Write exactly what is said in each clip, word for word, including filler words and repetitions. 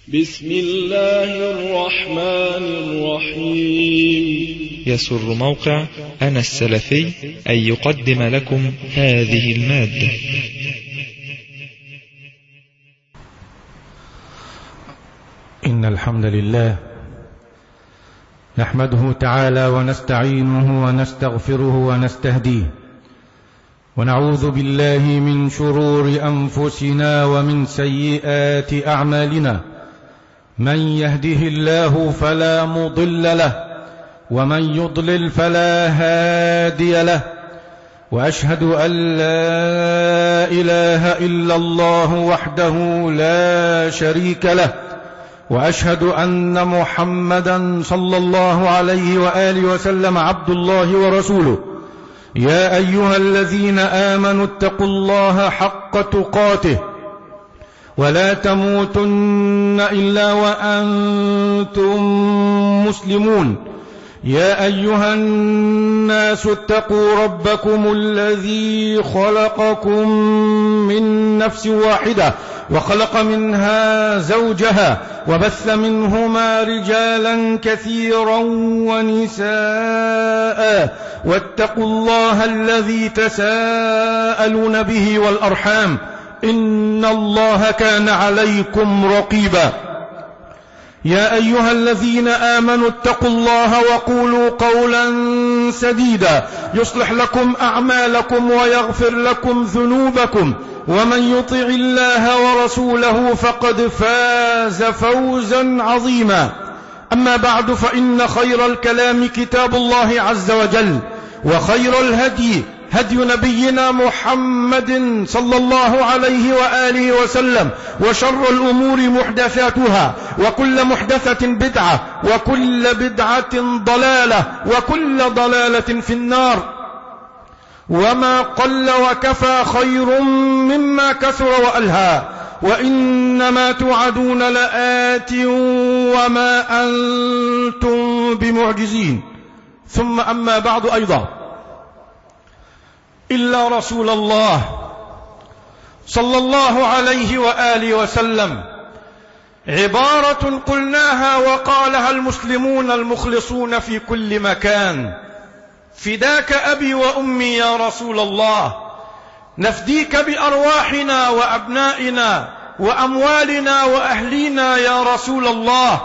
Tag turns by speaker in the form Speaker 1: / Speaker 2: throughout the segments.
Speaker 1: بسم الله الرحمن الرحيم.
Speaker 2: يسر موقع أنا السلفي أن يقدم لكم هذه المادة.
Speaker 3: إن الحمد لله نحمده تعالى ونستعينه ونستغفره ونستهديه، ونعوذ بالله من شرور أنفسنا ومن سيئات أعمالنا. من يهده الله فلا مضل له، ومن يضلل فلا هادي له، وأشهد أن لا إله إلا الله وحده لا شريك له، وأشهد أن محمدا صلى الله عليه وآله وسلم عبد الله ورسوله. يا أيها الذين آمنوا اتقوا الله حق تقاته ولا تموتن إلا وأنتم مسلمون. يا أيها الناس اتقوا ربكم الذي خلقكم من نفس واحدة وخلق منها زوجها وبث منهما رجالا كثيرا ونساء، واتقوا الله الذي تساءلون به والأرحام، إن الله كان عليكم رقيبا. يا أيها الذين آمنوا اتقوا الله وقولوا قولا سديدا يصلح لكم أعمالكم ويغفر لكم ذنوبكم، ومن يطع الله ورسوله فقد فاز فوزا عظيما. أما بعد، فإن خير الكلام كتاب الله عز وجل، وخير الهدي هدي نبينا محمد صلى الله عليه وآله وسلم، وشر الأمور محدثاتها، وكل محدثة بدعة، وكل بدعة ضلالة، وكل ضلالة في النار. وما قل وكفى خير مما كثر وألهى، وإنما توعدون لآت وما أنتم بمعجزين. ثم أما بعد أيضا، إلا رسول الله صلى الله عليه وآله وسلم عبارة قلناها وقالها المسلمون المخلصون في كل مكان: فداك أبي وأمي يا رسول الله، نفديك بأرواحنا وأبنائنا وأموالنا وأهلينا يا رسول الله.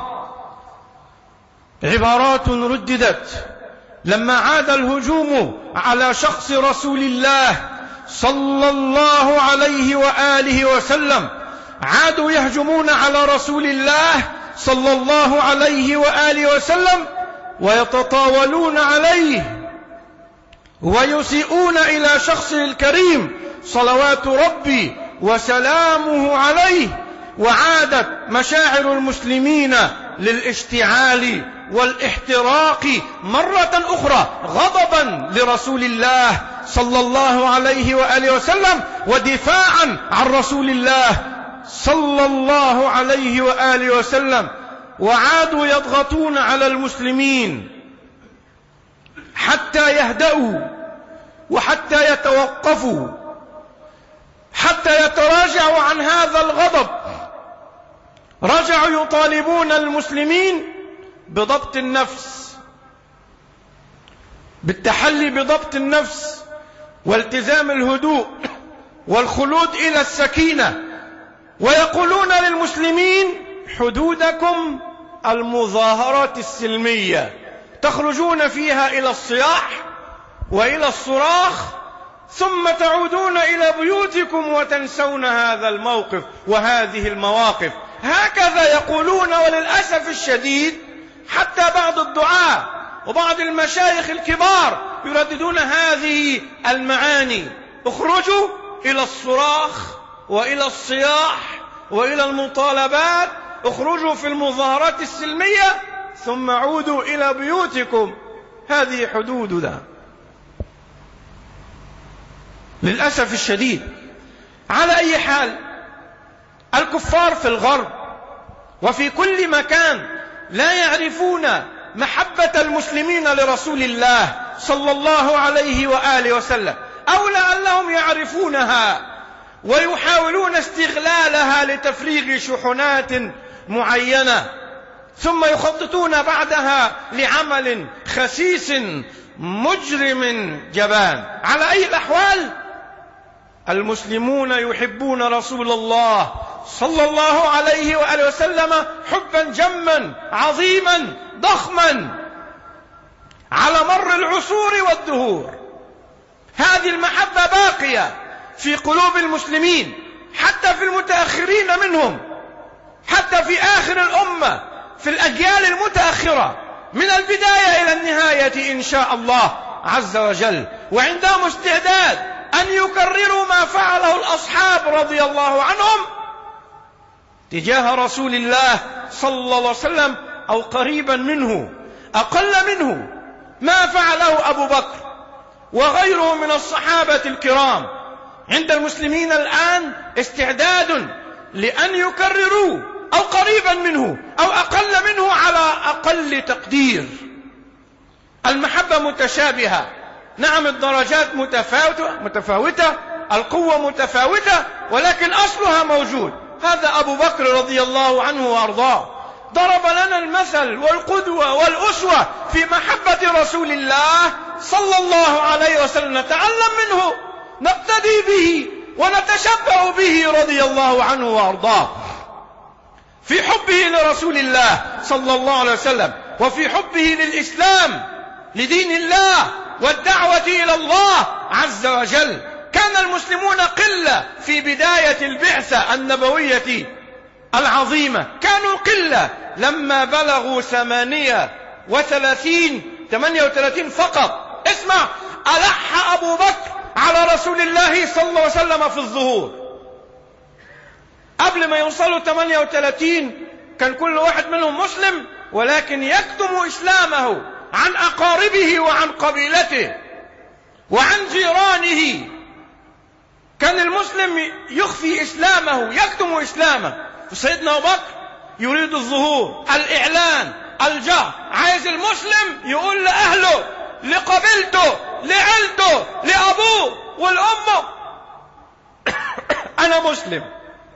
Speaker 3: عبارات رددت لما عاد الهجوم على شخص رسول الله صلى الله عليه وآله وسلم. عادوا يهجمون على رسول الله صلى الله عليه وآله وسلم ويتطاولون عليه ويسيئون إلى شخصه الكريم صلوات ربي وسلامه عليه. وعادت مشاعر المسلمين للاشتعال والاحتراق مرة أخرى غضبا لرسول الله صلى الله عليه وآله وسلم، ودفاعا عن رسول الله صلى الله عليه وآله وسلم. وعادوا يضغطون على المسلمين حتى يهدأوا وحتى يتوقفوا، حتى يتراجعوا عن هذا الغضب. رجعوا يطالبون المسلمين بضبط النفس، بالتحلي بضبط النفس والتزام الهدوء والخلود إلى السكينة. ويقولون للمسلمين: حدودكم المظاهرات السلمية، تخرجون فيها إلى الصياح وإلى الصراخ، ثم تعودون إلى بيوتكم وتنسون هذا الموقف وهذه المواقف. هكذا يقولون. وللأسف الشديد حتى بعض الدعاة وبعض المشايخ الكبار يرددون هذه المعاني: اخرجوا إلى الصراخ وإلى الصياح وإلى المطالبات، اخرجوا في المظاهرات السلمية ثم عودوا إلى بيوتكم. هذه حدودنا. للأسف الشديد. على أي حال، الكفار في الغرب وفي كل مكان لا يعرفون محبة المسلمين لرسول الله صلى الله عليه وآله وسلم، أو لعلهم يعرفونها ويحاولون استغلالها لتفريغ شحنات معينة، ثم يخططون بعدها لعمل خسيس مجرم جبان. على أي الأحوال المسلمون يحبون رسول الله صلى الله عليه وآله وسلم حبا جما عظيما ضخما على مر العصور والدهور. هذه المحبة باقية في قلوب المسلمين حتى في المتأخرين منهم، حتى في آخر الأمة، في الأجيال المتأخرة من البداية إلى النهاية إن شاء الله عز وجل. وعندهم استعداد أن يكرروا ما فعله الأصحاب رضي الله عنهم تجاه رسول الله صلى الله عليه وسلم، أو قريبا منه أقل منه، ما فعله أبو بكر وغيره من الصحابة الكرام. عند المسلمين الآن استعداد لأن يكرروا أو قريبا منه أو أقل منه على أقل تقدير. المحبة متشابهة، نعم الدرجات متفاوتة, متفاوتة القوة متفاوتة، ولكن أصلها موجود. هذا أبو بكر رضي الله عنه وأرضاه ضرب لنا المثل والقدوة والأسوة في محبة رسول الله صلى الله عليه وسلم. نتعلم منه، نقتدي به ونتشبه به رضي الله عنه وأرضاه في حبه لرسول الله صلى الله عليه وسلم، وفي حبه للإسلام لدين الله والدعوة إلى الله عز وجل. كان المسلمون قلة في بداية البعثة النبوية العظيمة، كانوا قلة. لما بلغوا ثمانية وثلاثين ثمانية وثلاثين فقط، اسمع، ألح أبو بكر على رسول الله صلى الله عليه وسلم في الظهور. قبل ما يوصلوا ثمانية وثلاثين كان كل واحد منهم مسلم، ولكن يكتم إسلامه عن أقاربه وعن قبيلته وعن جيرانه. كان المسلم يخفي إسلامه، يكتم إسلامه. سيدنا أبو بكر يريد الظهور، الإعلان، الجهر. عايز المسلم يقول لأهله، لقبيلته، لعيلته، لأبوه والأمه أنا مسلم.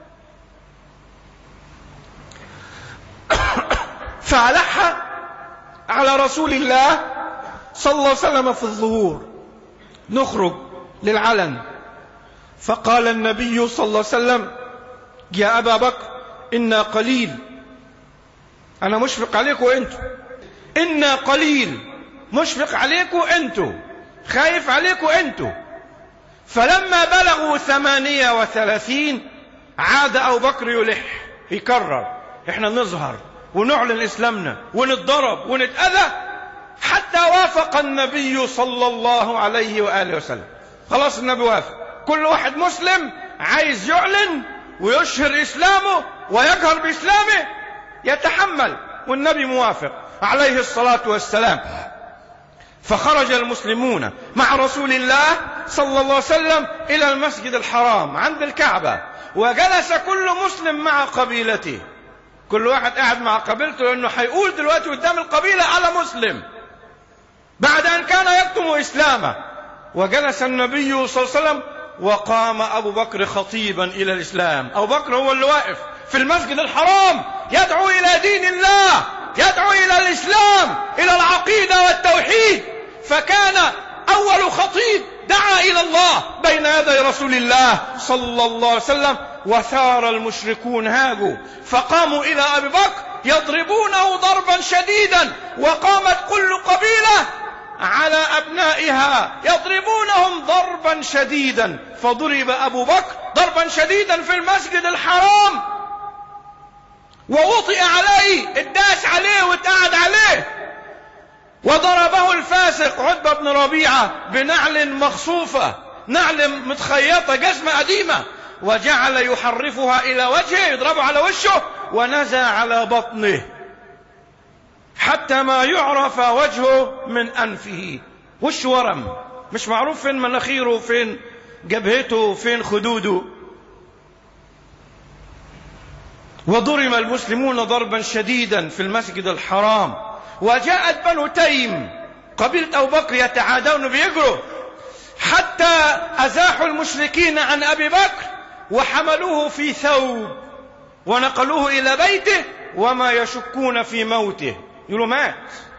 Speaker 3: فألح على رسول الله صلى الله عليه وسلم في الظهور، نخرج للعلن. فقال النبي صلى الله عليه وسلم: يا أبا بكر إنا قليل، أنا مشفق عليكم أنتم، إنا قليل، مشفق عليكم أنتم، خايف عليكم أنتم. فلما بلغوا ثمانية وثلاثين عاد أبو بكر يلح، يكرر: إحنا نظهر ونعلن إسلامنا ونتضرب ونتأذى، حتى وافق النبي صلى الله عليه وآله وسلم. خلاص النبي وافق، كل واحد مسلم عايز يعلن ويشهر إسلامه ويجهر بإسلامه يتحمل، والنبي موافق عليه الصلاة والسلام. فخرج المسلمون مع رسول الله صلى الله عليه وسلم إلى المسجد الحرام عند الكعبة، وجلس كل مسلم مع قبيلته، كل واحد قاعد مع قبيلته، لأنه هيقول دلوقتي قدام القبيلة على مسلم بعد أن كان يكتم إسلامه. وجلس النبي صلى الله عليه وسلم، وقام أبو بكر خطيبا إلى الإسلام. أبو بكر هو اللي واقف في المسجد الحرام يدعو إلى دين الله، يدعو إلى الإسلام، إلى العقيدة والتوحيد. فكان أول خطيب دعا إلى الله بين يدي رسول الله صلى الله عليه وسلم. وثار المشركون هاجوا، فقاموا إلى أبي بكر يضربونه ضربا شديدا، وقامت كل قبيلة على أبنائها يضربونهم ضربا شديدا. فضرب أبو بكر ضربا شديدا في المسجد الحرام، ووطئ عليه، اتداس عليه واتقعد عليه. وضربه الفاسق عتبة بن ربيعة بنعل مخصوفة، نعل متخيطة، جزمة قديمة، وجعل يحرفها إلى وجهه، يضربه على وشه، ونزى على بطنه حتى ما يعرف وجهه من أنفه. وش ورم، مش معروف فين مناخيره، فين جبهته، فين خدوده. وضرب المسلمون ضربا شديدا في المسجد الحرام. وجاءت بنو تيم قبيلة أبو بكر يتعادون بيجروا، حتى أزاحوا المشركين عن أبي بكر وحملوه في ثوب ونقلوه إلى بيته وما يشكون في موته. يقولوا مات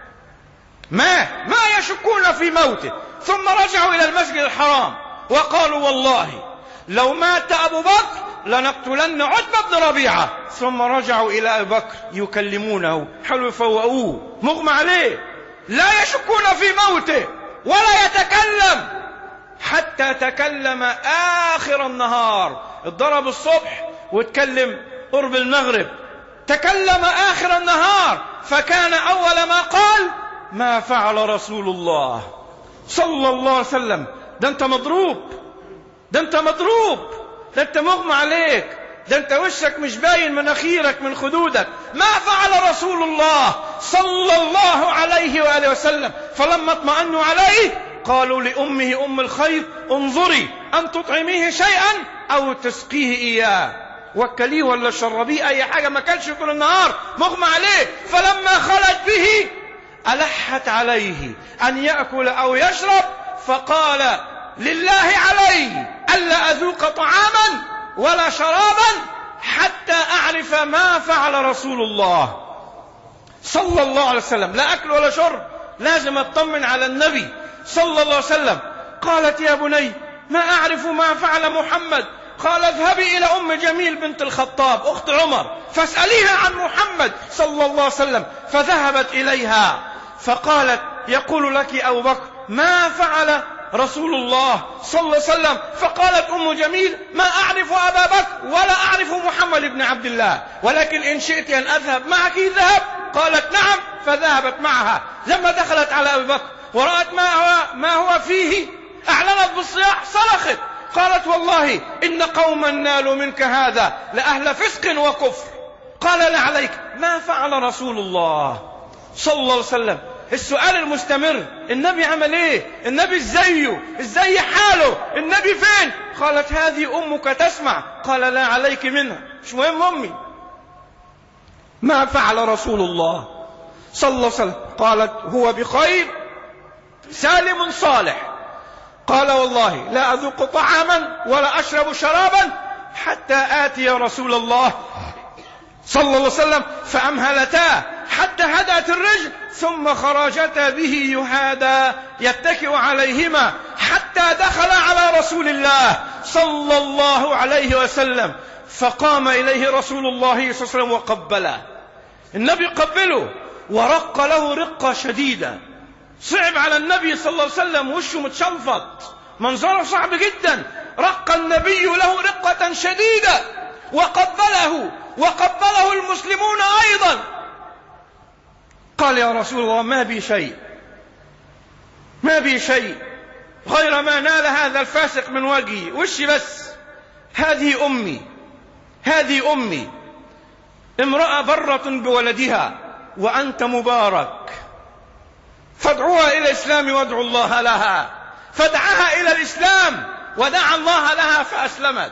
Speaker 3: مات ما يشكون في موته. ثم رجعوا إلى المسجد الحرام وقالوا والله لو مات أبو بكر لنقتلن عتبة بن ربيعة. ثم رجعوا إلى أبي بكر يكلمونه، حاولوا يفوقوه، مغمى عليه، لا يشكون في موته ولا يتكلم حتى تكلم آخر النهار. اتضرب الصبح واتكلم قرب المغرب، تكلم آخر النهار، فكان أول ما قال ما فعل رسول الله صلى الله عليه وسلم. ده انت مضروب، ده انت مضروب، ده انت مغمى عليك، ده انت وشك مش باين، مناخيرك من خدودك. ما فعل رسول الله صلى الله عليه وآله وسلم. فلما اطمأنوا عليه قالوا لأمه أم الخير انظري أن تطعميه شيئا أو تسقيه إياه، وكليه ولا شربيه أي حاجة، ما كانش طول النهار مغمى عليه. فلما خلت به ألحت عليه أن يأكل أو يشرب، فقال لله علي ألا أذوق طعاما ولا شرابا حتى أعرف ما فعل رسول الله صلى الله عليه وسلم. لا أكل ولا شرب، لازم أطمن على النبي صلى الله عليه وسلم. قالت يا بني ما أعرف ما فعل محمد. قال اذهبي إلى أم جميل بنت الخطاب أخت عمر فاسأليها عن محمد صلى الله عليه وسلم. فذهبت إليها فقالت يقول لك أبو بكر ما فعل رسول الله صلى الله عليه وسلم. فقالت أم جميل ما أعرف أبا بكر ولا أعرف محمد بن عبد الله، ولكن إن شئت أن أذهب معك ذهب. قالت نعم، فذهبت معها. لما دخلت على أبي بكر ورأت ما هو, ما هو فيه أعلنت بالصياح، صرخت قالت والله إن قوما نالوا منك هذا لأهل فسق وكفر. قال لا عليك ما فعل رسول الله صلى الله عليه وسلم. السؤال المستمر، النبي عمل ايه؟ النبي ازايه؟ ازاي حاله؟ النبي فين؟ قالت هذه امك تسمع. قال لا عليك منها، مش مهم امي. ما فعل رسول الله صلى الله عليه وسلم. قالت هو بخير سالم صالح. قال والله لا أذوق طعاما ولا أشرب شرابا حتى آتي رسول الله صلى الله عليه وسلم. فأمهلتا حتى هدأت الرجل، ثم خرجتا به يهادى يتكئ عليهما حتى دخل على رسول الله صلى الله عليه وسلم. فقام إليه رسول الله صلى الله عليه وسلم وقبله. النبي قبله ورق له رقة شديدة. صعب على النبي صلى الله عليه وسلم، وشه متشنفط، منظره صعب جدا. رق النبي له رقة شديدة وقبله، وقبله المسلمون أيضا. قال يا رسول الله ما بي شيء، ما بي شيء غير ما نال هذا الفاسق من وجهي، وشي بس. هذه أمي، هذه أمي امرأة برة بولدها وأنت مبارك، فادعوها إلى الإسلام وادعوا الله لها. فدعاها إلى الإسلام ودعا الله لها فأسلمت.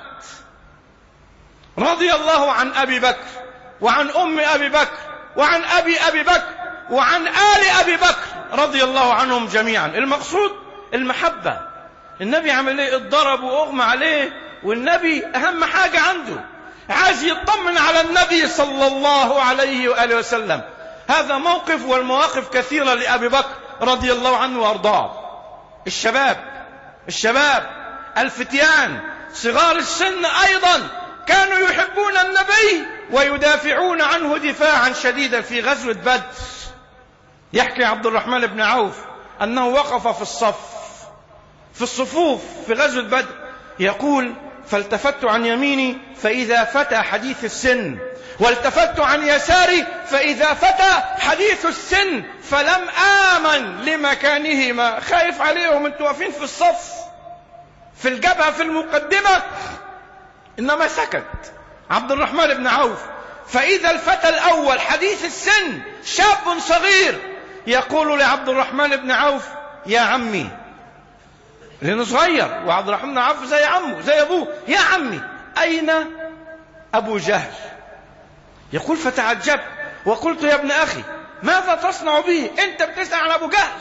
Speaker 3: رضي الله عن أبي بكر وعن أم أبي بكر وعن أبي أبي بكر وعن آل أبي بكر رضي الله عنهم جميعا. المقصود المحبة. النبي عمل ايه؟ اتضرب وأغمى عليه، والنبي أهم حاجة عنده عايز يطمن على النبي صلى الله عليه وآله وسلم. هذا موقف، والمواقف كثيرة لأبي بكر رضي الله عنه وأرضاه. الشباب الشباب الفتيان صغار السن أيضا كانوا يحبون النبي ويدافعون عنه دفاعا شديدا. في غزوة بدر يحكي عبد الرحمن بن عوف أنه وقف في الصف في الصفوف في غزوة بدر، يقول فالتفت عن يميني فإذا فتى حديث السن، والتفت عن يساري فإذا فتى حديث السن، فلم آمن لمكانهما. خايف عليهم، انتوا واقفين في الصف في الجبهة في المقدمة، إنما سكت عبد الرحمن بن عوف. فإذا الفتى الأول حديث السن شاب صغير يقول لعبد الرحمن بن عوف يا عمي، لأنه صغير وعبد الرحمن بن عوف زي عمه زي أبوه، يا عمي أين أبو جهل؟ يقول فتعجبت وقلت يا ابن أخي ماذا تصنع به؟ أنت بتسأل عن أبو جهل،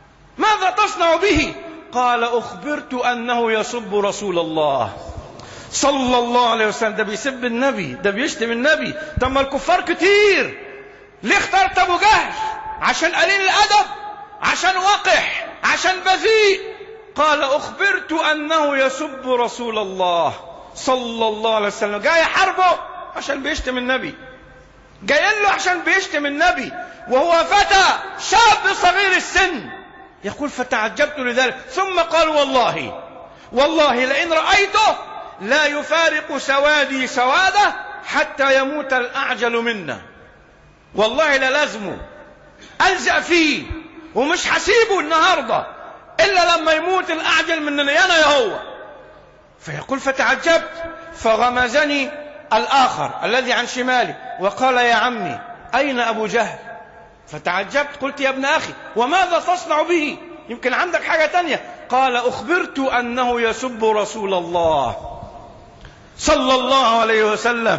Speaker 3: ماذا تصنع به؟ قال أخبرت أنه يسب رسول الله صلى الله عليه وسلم. ده بيسب النبي، ده بيشتم النبي. طب ما الكفار كتير، ليه اخترت ابو جهل؟ عشان قليل الادب، عشان وقح، عشان بذيء. قال اخبرت انه يسب رسول الله صلى الله عليه وسلم. جاي يحاربه عشان بيشتم النبي، جاي له عشان بيشتم النبي وهو فتى شاب صغير السن. يقول فتعجبت لذلك، ثم قال والله والله لئن رأيته لا يفارق سوادي سواده حتى يموت الأعجل منا. والله لا لازمه ألزق فيه ومش حسيبه النهاردة إلا لما يموت الأعجل مننا، أنا يا هو. فيقول فتعجبت فغمزني الآخر الذي عن شمالي وقال يا عمي أين أبو جهل؟ فتعجبت قلت يا ابن أخي وماذا تصنع به؟ يمكن عندك حاجة تانية. قال أخبرت أنه يسب رسول الله صلى الله عليه وسلم،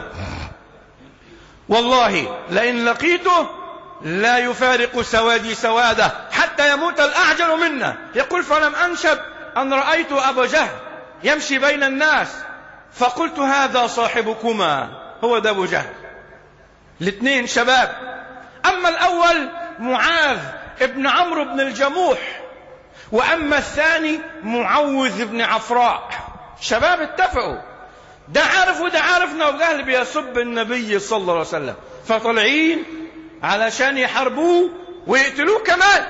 Speaker 3: والله لئن لقيته لا يفارق سوادي سواده حتى يموت الأعجل منا. يقول فلم أنشب أن رأيت أبا جهل يمشي بين الناس فقلت هذا صاحبكما، هو ده أبو جهل. الاثنين شباب. أما الأول معاذ ابن عمرو بن الجموح، وأما الثاني معوذ بن عفراء. شباب اتفقوا، ده عارف وده عارف ان ابو جهل بيسب النبي صلى الله عليه وسلم، فطلعين علشان يحاربوه ويقتلوه كمان.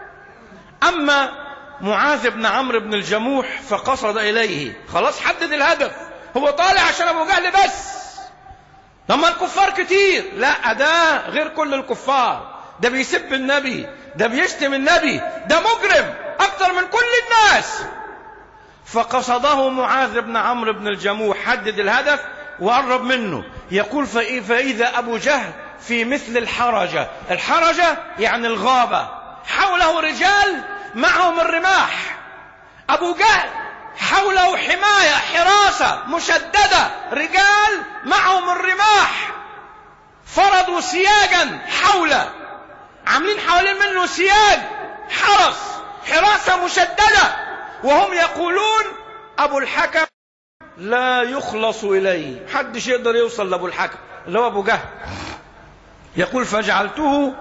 Speaker 3: اما معاذ بن عمرو بن الجموح فقصد اليه، خلاص حدد الهدف، هو طالع عشان ابو جهل بس. لما الكفار كتير، لا ده غير كل الكفار، ده بيسب النبي، ده بيشتم النبي، ده مجرم اكتر من كل الناس. فقصده معاذ بن عمرو بن الجموح، حدد الهدف وقرب منه. يقول فإذا أبو جهل في مثل الحرجة. الحرجة يعني الغابة، حوله رجال معهم الرماح. أبو جهل حوله حماية، حراسة مشددة، رجال معهم الرماح، فرضوا سياجا حوله، عاملين حوالين منه سياج، حرس، حراسة مشددة. وهم يقولون أبو الحكم لا يخلص إليه، محدش يقدر يوصل لأبو الحكم اللي هو أبو جهل. يقول فجعلته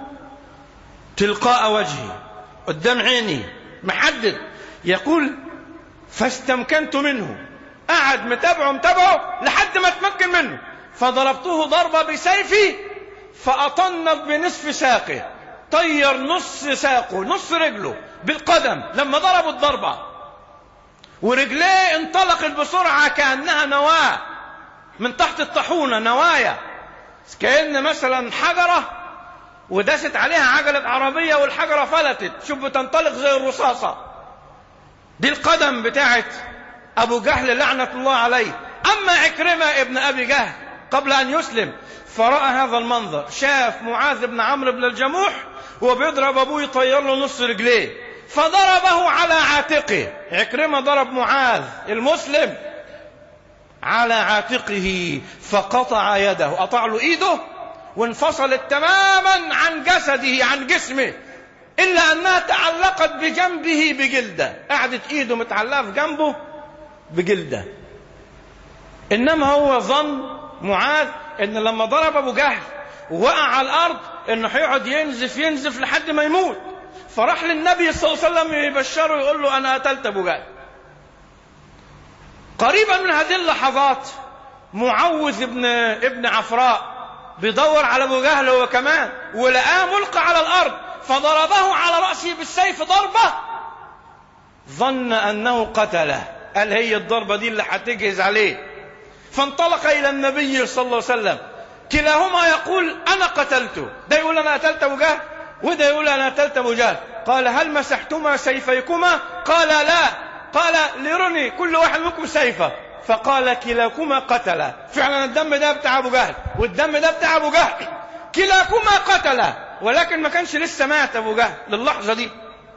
Speaker 3: تلقاء وجهي، قدام عيني محدد. يقول فاستمكنت منه، قعد متابعه متابعه لحد ما اتمكن منه، فضربته ضربة بسيفي فأطنت بنصف ساقه، طير نص ساقه نص رجله بالقدم لما ضربوا الضربة، ورجليه انطلقت بسرعة كأنها نواة من تحت الطاحونة، نوايا كأن مثلا حجرة ودست عليها عجلة عربية والحجرة فلتت، شوف بتنطلق زي الرصاصة. دي القدم بتاعت أبو جهل لعنة الله عليه. أما عكرمة ابن أبي جهل قبل أن يسلم فرأى هذا المنظر، شاف معاذ بن عمرو بن الجموح وبيضرب أبوه يطير له نص رجليه، فضربه على عاتقه. عكرمة ضرب معاذ المسلم على عاتقه فقطع يده، قطع له ايده وانفصلت تماما عن جسده عن جسمه، الا انها تعلقت بجنبه بجلده، قعدت ايده متعلقه في جنبه بجلده. انما هو ظن معاذ ان لما ضرب ابو جهل ووقع على الارض انه هيقعد ينزف ينزف لحد ما يموت، فراح للنبي صلى الله عليه وسلم يبشره يقول له انا قتلت ابو جهل. قريبا من هذه اللحظات معوذ ابن ابن عفراء بيدور على ابو جهل هو كمان، ولقاه ملقى على الارض فضربه على راسه بالسيف ضربه، ظن انه قتله، قال هي الضربه دي اللي هتجهز عليه، فانطلق الى النبي صلى الله عليه وسلم. كلاهما يقول انا قتلته، ده يقول انا قتلت ابو جهل وده يقول انا قتلت ابو جهل. قال هل مسحتما سيفيكما؟ قال لا. قال ليرني كل واحد منكم سيفه، فقال كلاكما قتل. فعلا الدم ده بتاع ابو جهل والدم ده بتاع ابو جهل، كلاكما قتل، ولكن ما كانش لسه مات ابو جهل للحظه دي.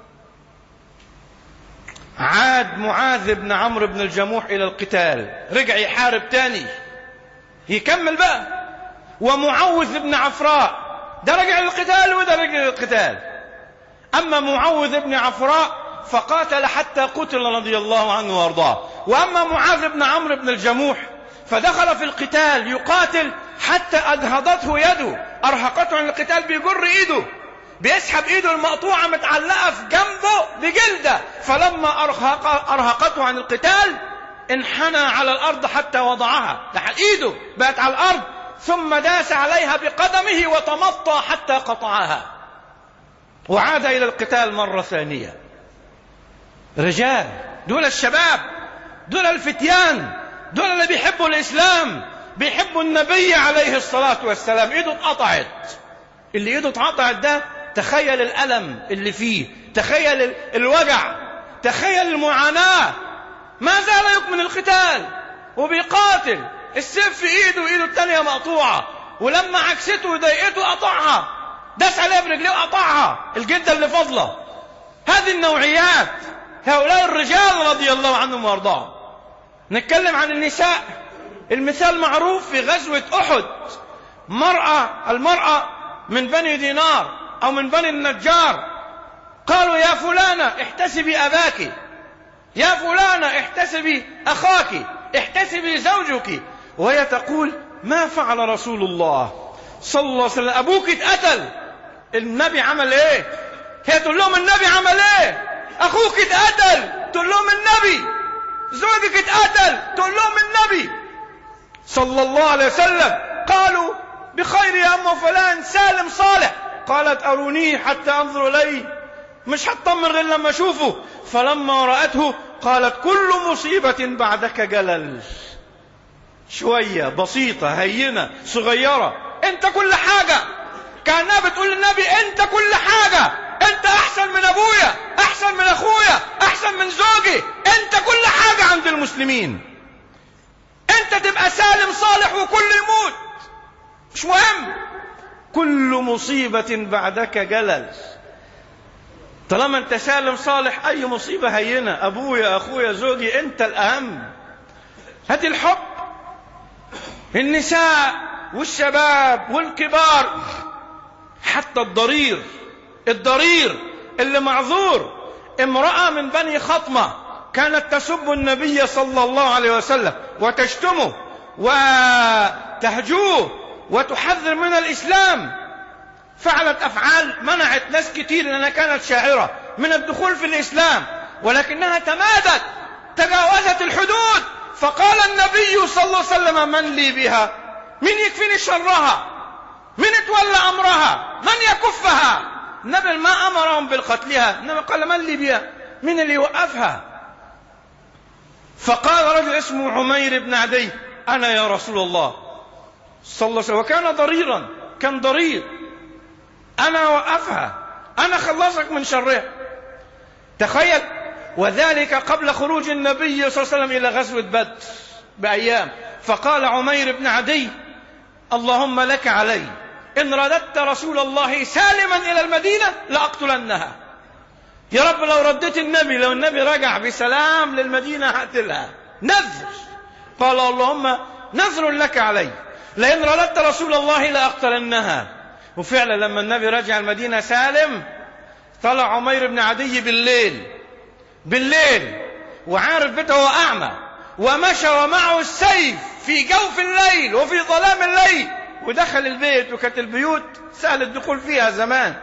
Speaker 3: عاد معاذ بن عمرو بن الجموح الى القتال، رجع يحارب تاني يكمل بقى. ومعوذ بن عفراء ده رجع للقتال وده رجع للقتال. اما معوذ بن عفراء فقاتل حتى قتل رضي الله عنه وارضاه. واما معاذ بن عمرو بن الجموح فدخل في القتال يقاتل حتى أجهضته يده، أرهقته عن القتال، بيجر إيده، بيسحب إيده المقطوعة متعلقة في جنبه بجلدة، فلما أرهق أرهقته عن القتال انحنى على الأرض حتى وضعها، لحد إيده بقت على الأرض، ثم داس عليها بقدمه وتمطى حتى قطعها، وعاد إلى القتال مرة ثانية. رجال، دول الشباب، دول الفتيان، دول اللي بيحبوا الإسلام، بيحبوا النبي عليه الصلاة والسلام. إيده اتقطعت، اللي إيده اتقطعت ده تخيل الألم اللي فيه، تخيل الوجع، تخيل المعاناة، ما زال يكمن القتال وبيقاتل، السيف في إيده وإيده التانية مقطوعة، ولما عكسته وضايقته قطعها، داس عليها برجليه وقطعها، الجلدة اللي فاضلة. هذه النوعيات، هؤلاء الرجال رضي الله عنهم وارضاهم. نتكلم عن النساء، المثال معروف في غزوة أحد، مرأة المرأة من بني دينار أو من بني النجار، قالوا يا فلانة احتسبي أباك، يا فلانة احتسبي أخاك، احتسبي زوجك، وهي تقول ما فعل رسول الله صلى الله عليه وسلم؟ أبوك اتقتل، النبي عمل ايه؟ هي تقول لهم النبي عمل ايه؟ أخوك اتقتل، تقول لهم النبي، زوجك اتقتل، تقول لهم النبي صلى الله عليه وسلم. قالوا بخير يا أم فلان، سالم صالح. قالت أرونيه حتى أنظر إليه، مش هطمن غير لما أشوفه. فلما رأته قالت كل مصيبة بعدك جلل، شوية بسيطة هينة صغيرة، أنت كل حاجة. كأنها بتقول للنبي أنت كل حاجة، أنت أحسن من أبويا، أحسن من أخويا، أحسن من زوجي، أنت كل حاجة عند المسلمين. أنت تبقى سالم صالح وكل يموت مش مهم، كل مصيبة بعدك جلل. طالما أنت سالم صالح أي مصيبة هينة، أبويا أخويا زوجي، أنت الأهم. هذه الحب. النساء والشباب والكبار، حتى الضرير، الضرير اللي معذور، امرأة من بني خطمة كانت تسب النبي صلى الله عليه وسلم وتشتمه وتهجوه وتحذر من الإسلام، فعلت أفعال منعت ناس كتير لأنها كانت شاعرة من الدخول في الإسلام، ولكنها تمادت، تجاوزت الحدود. فقال النبي صلى الله عليه وسلم من لي بها؟ من يكفيني شرها؟ من يتولى أمرها؟ من يكفها؟ النبي ما أمرهم بالقتلها، إنما قال من لي بها؟ من اللي يوقفها؟ فقال رجل اسمه عمير بن عدي أنا يا رسول الله صلى الله عليه وسلم، وكان ضريرا، كان ضرير، أنا وقفها، أنا خلصك من شرها. تخيل، وذلك قبل خروج النبي صلى الله عليه وسلم إلى غزوة بدر بأيام. فقال عمير بن عدي اللهم لك علي، إن رددت رسول الله سالما إلى المدينة لأقتلنها. يا رب لو رديت النبي، لو النبي رجع بسلام للمدينة هقتلها، نذر. قال اللهم نذر لك علي، لئن رددت رسول الله لأقتلنها. وفعلا لما النبي رجع المدينة سالم، طلع عمير بن عدي بالليل بالليل وعارف بيته هو أعمى، ومشى ومعه السيف في جوف الليل وفي ظلام الليل، ودخل البيت، وكانت البيوت سهل الدخول فيها زمان،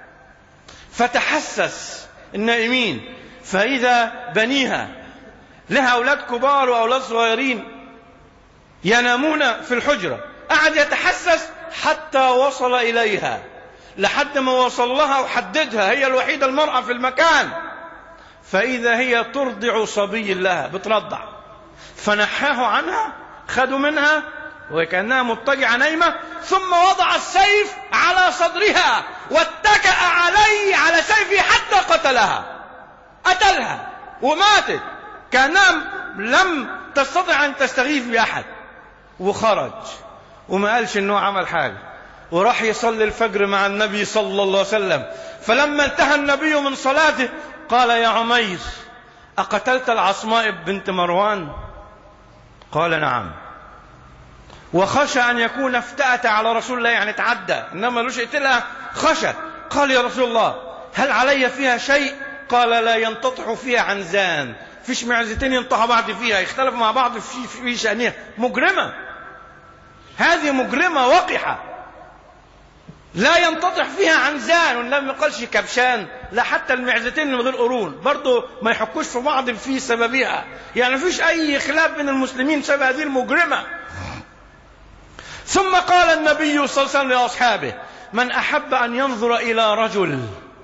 Speaker 3: فتحسس النائمين، فإذا بنيها لها أولاد كبار وأولاد صغيرين ينامون في الحجرة، قعد يتحسس حتى وصل إليها، لحد ما وصل لها وحددها، هي الوحيدة المرأة في المكان، فإذا هي ترضع صبي لها، بترضع، فنحاه عنها، خدوا منها وكأنها مضطجعة نايمة، ثم وضع السيف على صدرها واتكأ عليه على سيفه حتى قتلها، قتلها وماتت، كأنها لم تستطع أن تستغيث بأحد. وخرج وما قالش أنه عمل حاجة، وراح يصلي الفجر مع النبي صلى الله عليه وسلم. فلما انتهى النبي من صلاته قال يا عمير أقتلت العصماء بنت مروان؟ قال نعم، وخشى أن يكون افتأت على رسول الله، يعني تعدى، إنما لوش اقتلها، خشى. قال يا رسول الله هل علي فيها شيء؟ قال لا ينتطح فيها عنزان، فيش معزتين ينطحوا بعض فيها، يختلفوا مع بعض في, في شأنها. مجرمة، هذه مجرمة وقحة لا ينتطح فيها عنزان. والنبي ما قالش كبشان، لا حتى المعزتين من غير قرون برضه ما يحكوش في بعض في سببها. يعني فيش أي خلاف بين المسلمين سبب هذه المجرمة. ثم قال النبي صلى الله عليه وسلم لأصحابه: من أحب أن ينظر إلى رجل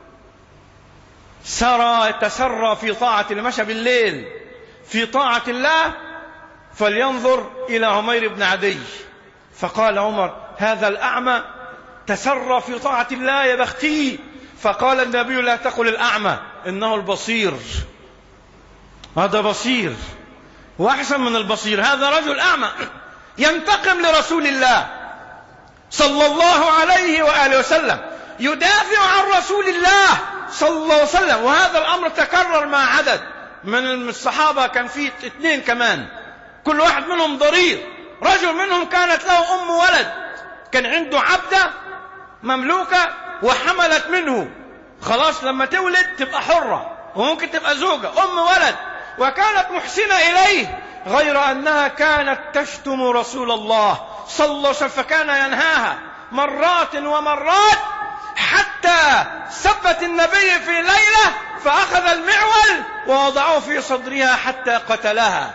Speaker 3: سرى تسرى في طاعة المشى بالليل في طاعة الله فلينظر إلى عمير بن عدي. فقال عمر: هذا الأعمى تسرى في طاعة الله يا بختي. فقال النبي: لا تقل الأعمى، إنه البصير. هذا بصير وأحسن من البصير، هذا رجل أعمى ينتقم لرسول الله صلى الله عليه وآله وسلم، يدافع عن رسول الله صلى الله عليه وسلم. وهذا الأمر تكرر مع عدد من الصحابة، كان فيه اثنين كمان، كل واحد منهم ضرير. رجل منهم كانت له أم ولد، كان عنده عبدة مملوكة وحملت منه، خلاص لما تولد تبقى حرة وممكن تبقى زوجة، أم ولد، وكانت محسنة إليه، غير أنها كانت تشتم رسول الله صلى الله عليه وسلم، فكان ينهاها مرات ومرات حتى سبت النبي في ليلة فأخذ المعول ووضعه في صدرها حتى قتلها.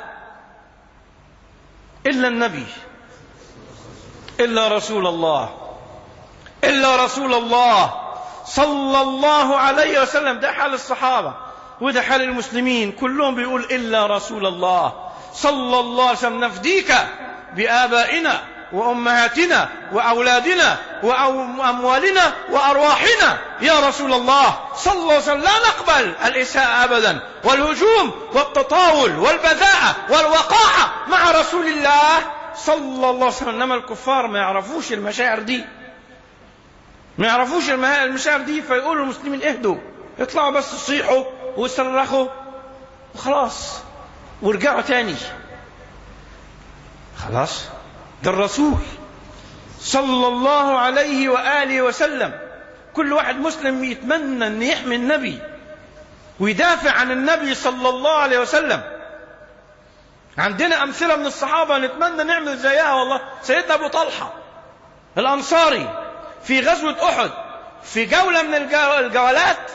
Speaker 3: إلا النبي، إلا رسول الله، إلا رسول الله صلى الله عليه وسلم. ده حال الصحابة وده حال المسلمين كلهم، بيقول إلا رسول الله صلى الله عليه وسلم. نفديك بآبائنا وأمهاتنا وأولادنا وأموالنا وأرواحنا يا رسول الله صلى الله عليه وسلم. لا نقبل الإساءة أبدا، والهجوم والتطاول والبذاءة والوقاحة مع رسول الله صلى الله عليه وسلم. إنما الكفار ما يعرفوش المشاعر دي، ما يعرفوش المشاعر دي، فيقولوا المسلمين اهدوا، اطلعوا بس تصيحوا ويصرخوا وخلاص ورجعوا تاني. خلاص ده الرسول صلى الله عليه وآله وسلم. كل واحد مسلم يتمنى أن يحمي النبي ويدافع عن النبي صلى الله عليه وسلم. عندنا أمثلة من الصحابة نتمنى نعمل زيها والله. سيدنا أبو طلحة الأنصاري في غزوة أحد في جولة من الجولات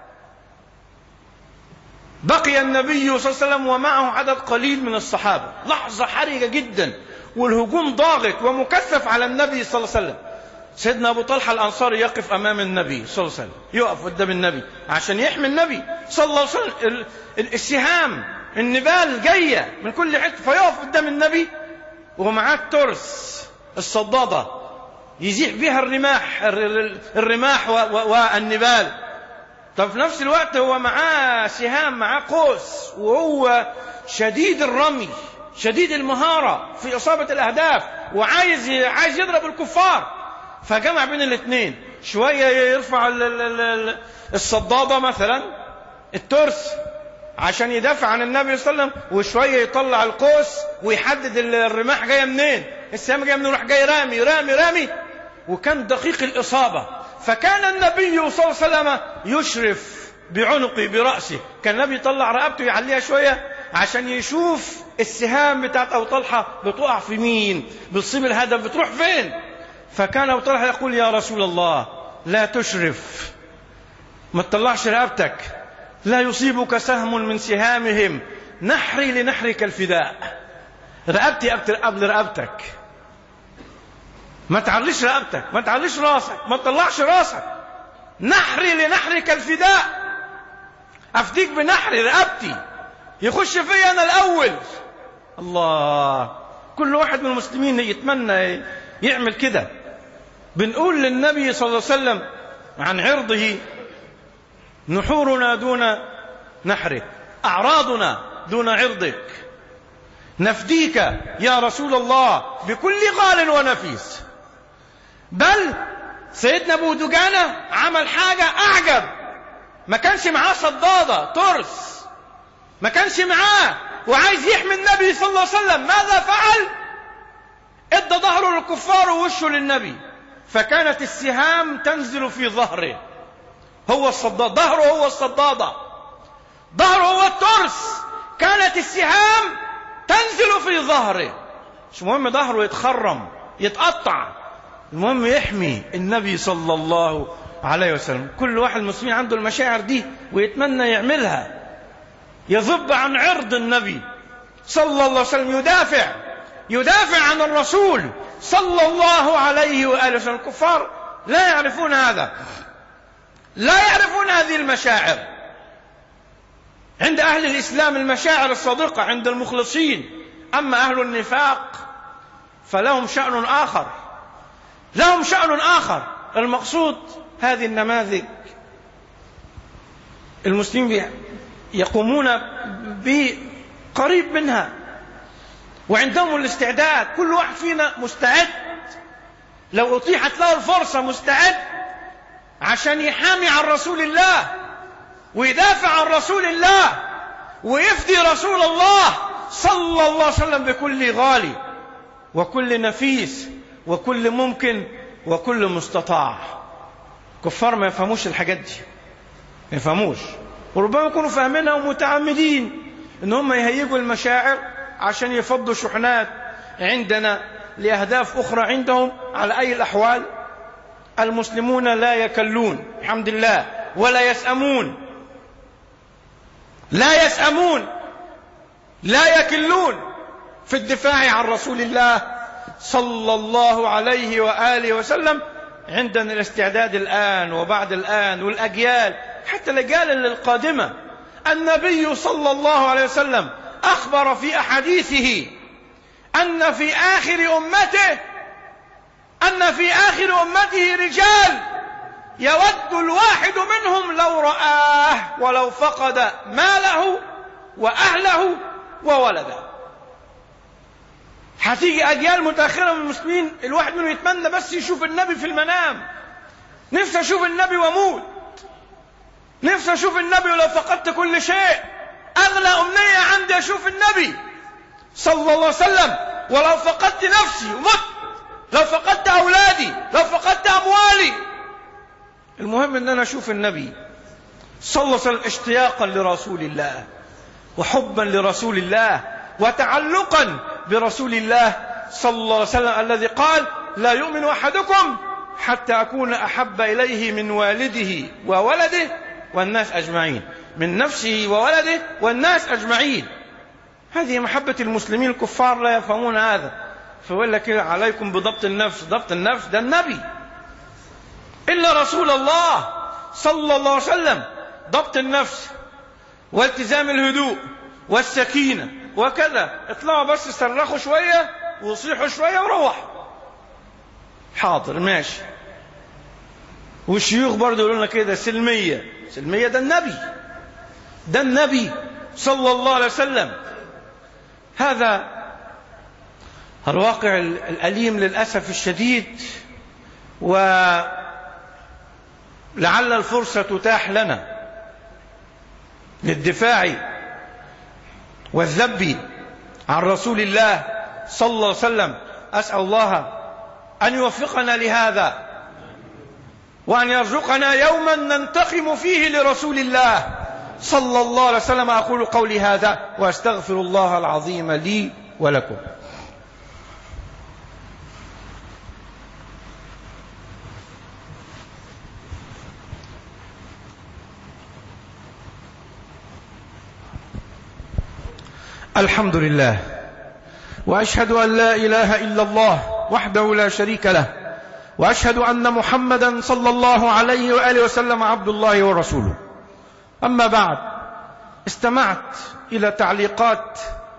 Speaker 3: بقي النبي صلى الله عليه وسلم ومعه عدد قليل من الصحابة، لحظة حرجة جدا والهجوم ضاغط ومكثف على النبي صلى الله عليه وسلم. سيدنا أبو طلحة الأنصاري يقف أمام النبي صلى الله عليه وسلم، يقف قدام النبي عشان يحمي النبي صلى الله عليه وسلم. السهام النبال جاية من كل حتة، فيقف قدام النبي ومعاه الترس الصدادة يزيح بها الرماح الرماح والنبال. طب في نفس الوقت هو معاه سهام، معاه قوس، وهو شديد الرمي شديد المهارة في إصابة الأهداف، وعايز عايز يضرب الكفار. فجمع بين الاثنين، شوية يرفع الصدادة مثلا الترس عشان يدافع عن النبي صلى الله عليه وسلم، وشوية يطلع القوس ويحدد الرماح جاية منين، السهام جاية منين، يروح جاي رامي رامي رامي. وكان دقيق الإصابة. فكان النبي صلى الله عليه وسلم يشرف بعنقه برأسه، كان النبي يطلع رقبته يعليها شوية عشان يشوف السهام بتاعت أبو طلحة بتقع في مين، بتصيب الهدف بتروح فين. فكان أبو طلحة يقول: يا رسول الله لا تشرف، ما تطلعش رقبتك، لا يصيبك سهم من سهامهم، نحري لنحرك الفداء، رقبتي قبل رقبتك، ما تعليش رقبتك، ما تعليش راسك، ما تطلعش راسك، نحري لنحرك الفداء، أفديك بنحري رقبتي، يخش فيا أنا الأول. الله، كل واحد من المسلمين يتمنى يعمل كده. بنقول للنبي صلى الله عليه وسلم عن عرضه: نحورنا دون نحرك، أعراضنا دون عرضك، نفديك يا رسول الله بكل غال ونفيس. بل سيدنا أبو دجانة عمل حاجة أعجب، ما كانش معاه صدادة ترس، ما كانش معاه، وعايز يحمي النبي صلى الله عليه وسلم. ماذا فعل؟ ادى ظهره للكفار ووشه للنبي، فكانت السهام تنزل في ظهره، هو الصداد، ظهره هو الصدادة، ظهره هو الترس، كانت السهام تنزل في ظهره، مش مهم ظهره يتخرم يتقطع، المهم يحمي النبي صلى الله عليه وسلم. كل واحد المسلمين عنده المشاعر دي ويتمنى يعملها، يذب عن عرض النبي صلى الله عليه وسلم، يدافع يدافع عن الرسول صلى الله عليه وآله وسلم. الكفار لا يعرفون هذا، لا يعرفون هذه المشاعر. عند أهل الإسلام المشاعر الصادقة عند المخلصين، أما أهل النفاق فلهم شأن آخر، لهم شأن آخر. المقصود هذه النماذج المسلمين يقومون بقريب منها، وعندهم الاستعداد. كل واحد فينا مستعد لو أتيحت له الفرصة، مستعد عشان يحامي عن رسول الله ويدافع عن رسول الله ويفدي رسول الله صلى الله عليه وسلم بكل غالي وكل نفيس وكل ممكن وكل مستطاع. كفار ما يفهموش الحاجات دي، ما يفهموش، وربما يكونوا فاهمينها ومتعمدين ان هم يهيجوا المشاعر عشان يفضوا شحنات عندنا لأهداف أخرى عندهم. على أي الأحوال المسلمون لا يكلون الحمد لله، ولا يسأمون، لا يسأمون، لا يكلون في الدفاع عن رسول الله صلى الله عليه وآله وسلم. عندنا الاستعداد الآن وبعد الآن والأجيال، حتى الأجيال القادمة. النبي صلى الله عليه وسلم أخبر في أحاديثه أن في آخر أمته أن في آخر أمته رجال يود الواحد منهم لو رآه ولو فقد ماله وأهله وولده. هتيجي أجيال متأخرة من المسلمين الواحد منهم يتمنى بس يشوف النبي في المنام، نفسي أشوف النبي وأموت، نفسي أشوف النبي ولو فقدت كل شيء، أغلى أمنية عندي أشوف النبي صلى الله عليه وسلم، ولو فقدت نفسي ومت، لو فقدت أولادي، لو فقدت أموالي، المهم أن أنا أشوف النبي صلى الله عليه وسلم اشتياقا لرسول الله وحبا لرسول الله وتعلقا برسول الله صلى الله عليه وسلم الذي قال: لا يؤمن أحدكم حتى أكون أحب إليه من والده وولده والناس أجمعين، من نفسه وولده والناس أجمعين. هذه محبة المسلمين. الكفار لا يفهمون هذا، فيقول لك عليكم بضبط النفس. ضبط النفس ده النبي، إلا رسول الله صلى الله عليه وسلم. ضبط النفس والتزام الهدوء والسكينة وكذا. اطلعوا بس صرخوا شوية وصيحوا شوية وروحوا، حاضر ماشي. والشيوخ برضه يقولون لنا كده سلمية. سلمية ده النبي، ده النبي صلى الله عليه وسلم. هذا الواقع الأليم للأسف الشديد، ولعل الفرصة تتاح لنا للدفاع والذب عن رسول الله صلى الله عليه وسلم. أسأل الله أن يوفقنا لهذا، وأن يرزقنا يوما ننتقم فيه لرسول الله صلى الله عليه وسلم. أقول قولي هذا وأستغفر الله العظيم لي ولكم. الحمد لله، وأشهد أن لا إله إلا الله وحده لا شريك له، وأشهد أن محمدا صلى الله عليه وآله وسلم عبد الله ورسوله. أما بعد، استمعت إلى تعليقات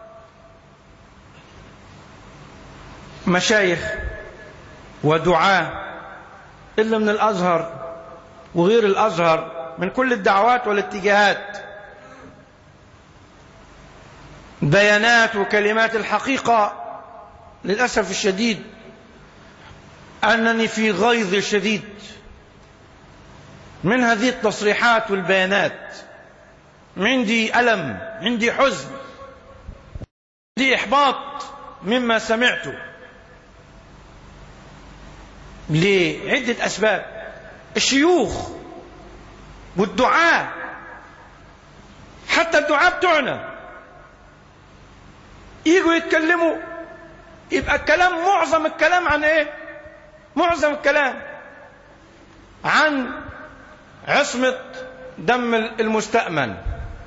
Speaker 3: مشايخ ودعاة إلا من الأزهر وغير الأزهر، من كل الدعوات والاتجاهات، بيانات وكلمات. الحقيقة للأسف الشديد أنني في غيظ شديد من هذه التصريحات والبيانات. عندي ألم، عندي حزن، عندي إحباط مما سمعته لعدة أسباب. الشيوخ والدعاة، حتى الدعاة بتوعنا يجوا يتكلموا، يبقى الكلام معظم الكلام عن ايه؟ معظم الكلام عن عصمة دم المستأمن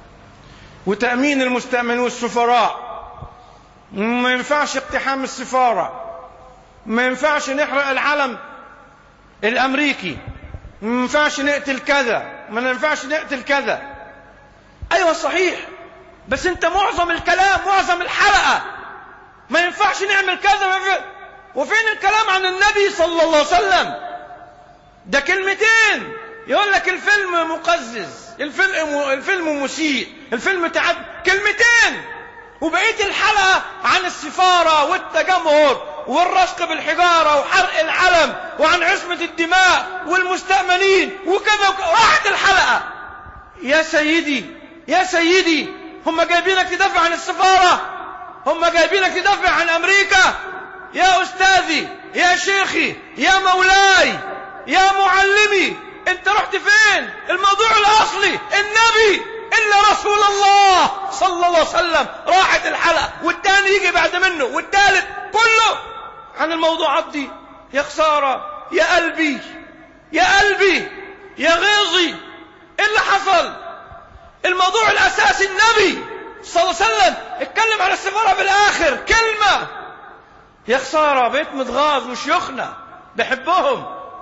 Speaker 3: وتأمين المستأمن والسفراء. ما ينفعش اقتحام السفارة، ما ينفعش نحرق العلم الأمريكي، ما ينفعش نقتل كذا، ما ينفعش نقتل كذا. أيوة صحيح، بس أنت معظم الكلام، معظم الحلقة ما ينفعش نعمل كذا. ما ينفع. وفين الكلام عن النبي صلى الله عليه وسلم؟ ده كلمتين يقول لك الفيلم مقزز، الفيلم الفيلم مسيء، الفيلم تعب، كلمتين. وبقية الحلقة عن السفارة والتجمهر والرشق بالحجارة وحرق العلم وعن عصمة الدماء والمستأمنين وكذا. راحت الحلقة. يا سيدي يا سيدي، هم جايبينك تدافع عن السفارة؟ هم جايبينك تدافع عن أمريكا؟ يا أستاذي، يا شيخي، يا مولاي، يا معلمي، انت رحت فين؟ الموضوع الأصلي النبي إلا رسول الله صلى الله عليه وسلم. راحت الحلقة، والتاني يجي بعد منه، والتالت، كله عن الموضوعات دي. يا خسارة، يا قلبي، يا قلبي، يا غيظي. ايه اللي حصل؟ الموضوع الأساسي النبي صلى الله عليه وسلم اتكلم عن السفارة بالآخر كلمة. يا خسارة، بيت متغاظ وشيوخنا بحبهم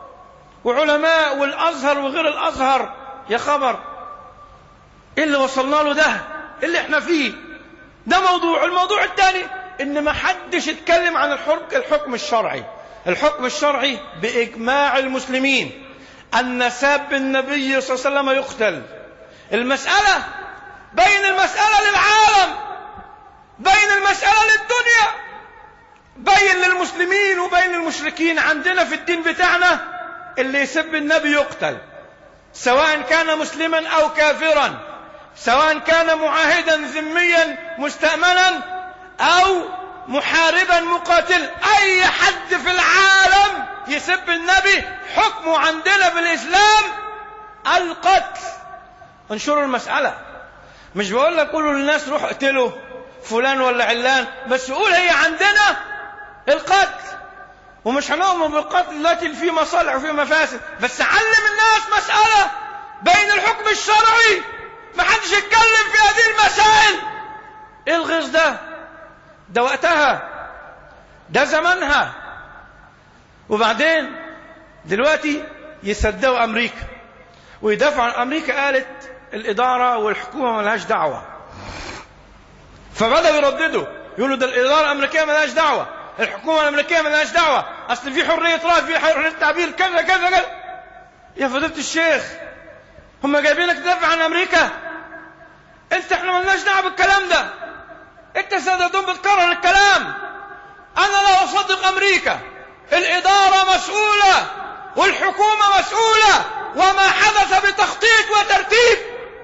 Speaker 3: وعلماء والأزهر وغير الأزهر. يا خبر، ايه اللي وصلنا له ده؟ اللي احنا فيه ده موضوع. الموضوع الثاني ان ما حدش يتكلم عن الحكم الحكم الشرعي. الحكم الشرعي بإجماع المسلمين أن ساب النبي صلى الله عليه وسلم يقتل. المسألة بين المسألة للعالم، بين المسألة للدنيا، بين للمسلمين وبين المشركين. عندنا في الدين بتاعنا اللي يسب النبي يقتل، سواء كان مسلما أو كافرا، سواء كان معاهدا ذميا مستأمنا أو محاربا مقاتلا. أي حد في العالم يسب النبي حكمه عندنا بالإسلام القتل. انشروا المسألة. مش بقول لك قولوا للناس روحوا اقتلوا فلان ولا علان، بس قول هي عندنا القتل. ومش هنؤمن بالقتل التي فيه مصالح وفيه مفاسد، بس علم الناس مسألة بين الحكم الشرعي. ما حدش يتكلم في هذه المسائل. ايه الغيظ ده؟ ده وقتها، ده زمنها. وبعدين دلوقتي يصدقوا أمريكا ويدافعوا عن أمريكا. قالت الإدارة والحكومة ملهاش دعوة. فبدأوا يرددوا يقولوا ده الإدارة الأمريكية ملهاش دعوة، الحكومة الأمريكية ملهاش دعوة، أصل في حرية رأي، في حرية تعبير، كذا كذا كذا. يا فضيلة الشيخ، هم جايبينك تدافع عن أمريكا؟ أنت إحنا ملناش دعوة بالكلام ده. أنت سادتون بتكرر الكلام. أنا لا أصدق أمريكا. الإدارة مسؤولة والحكومة مسؤولة، وما حدث بتخطيط وترتيب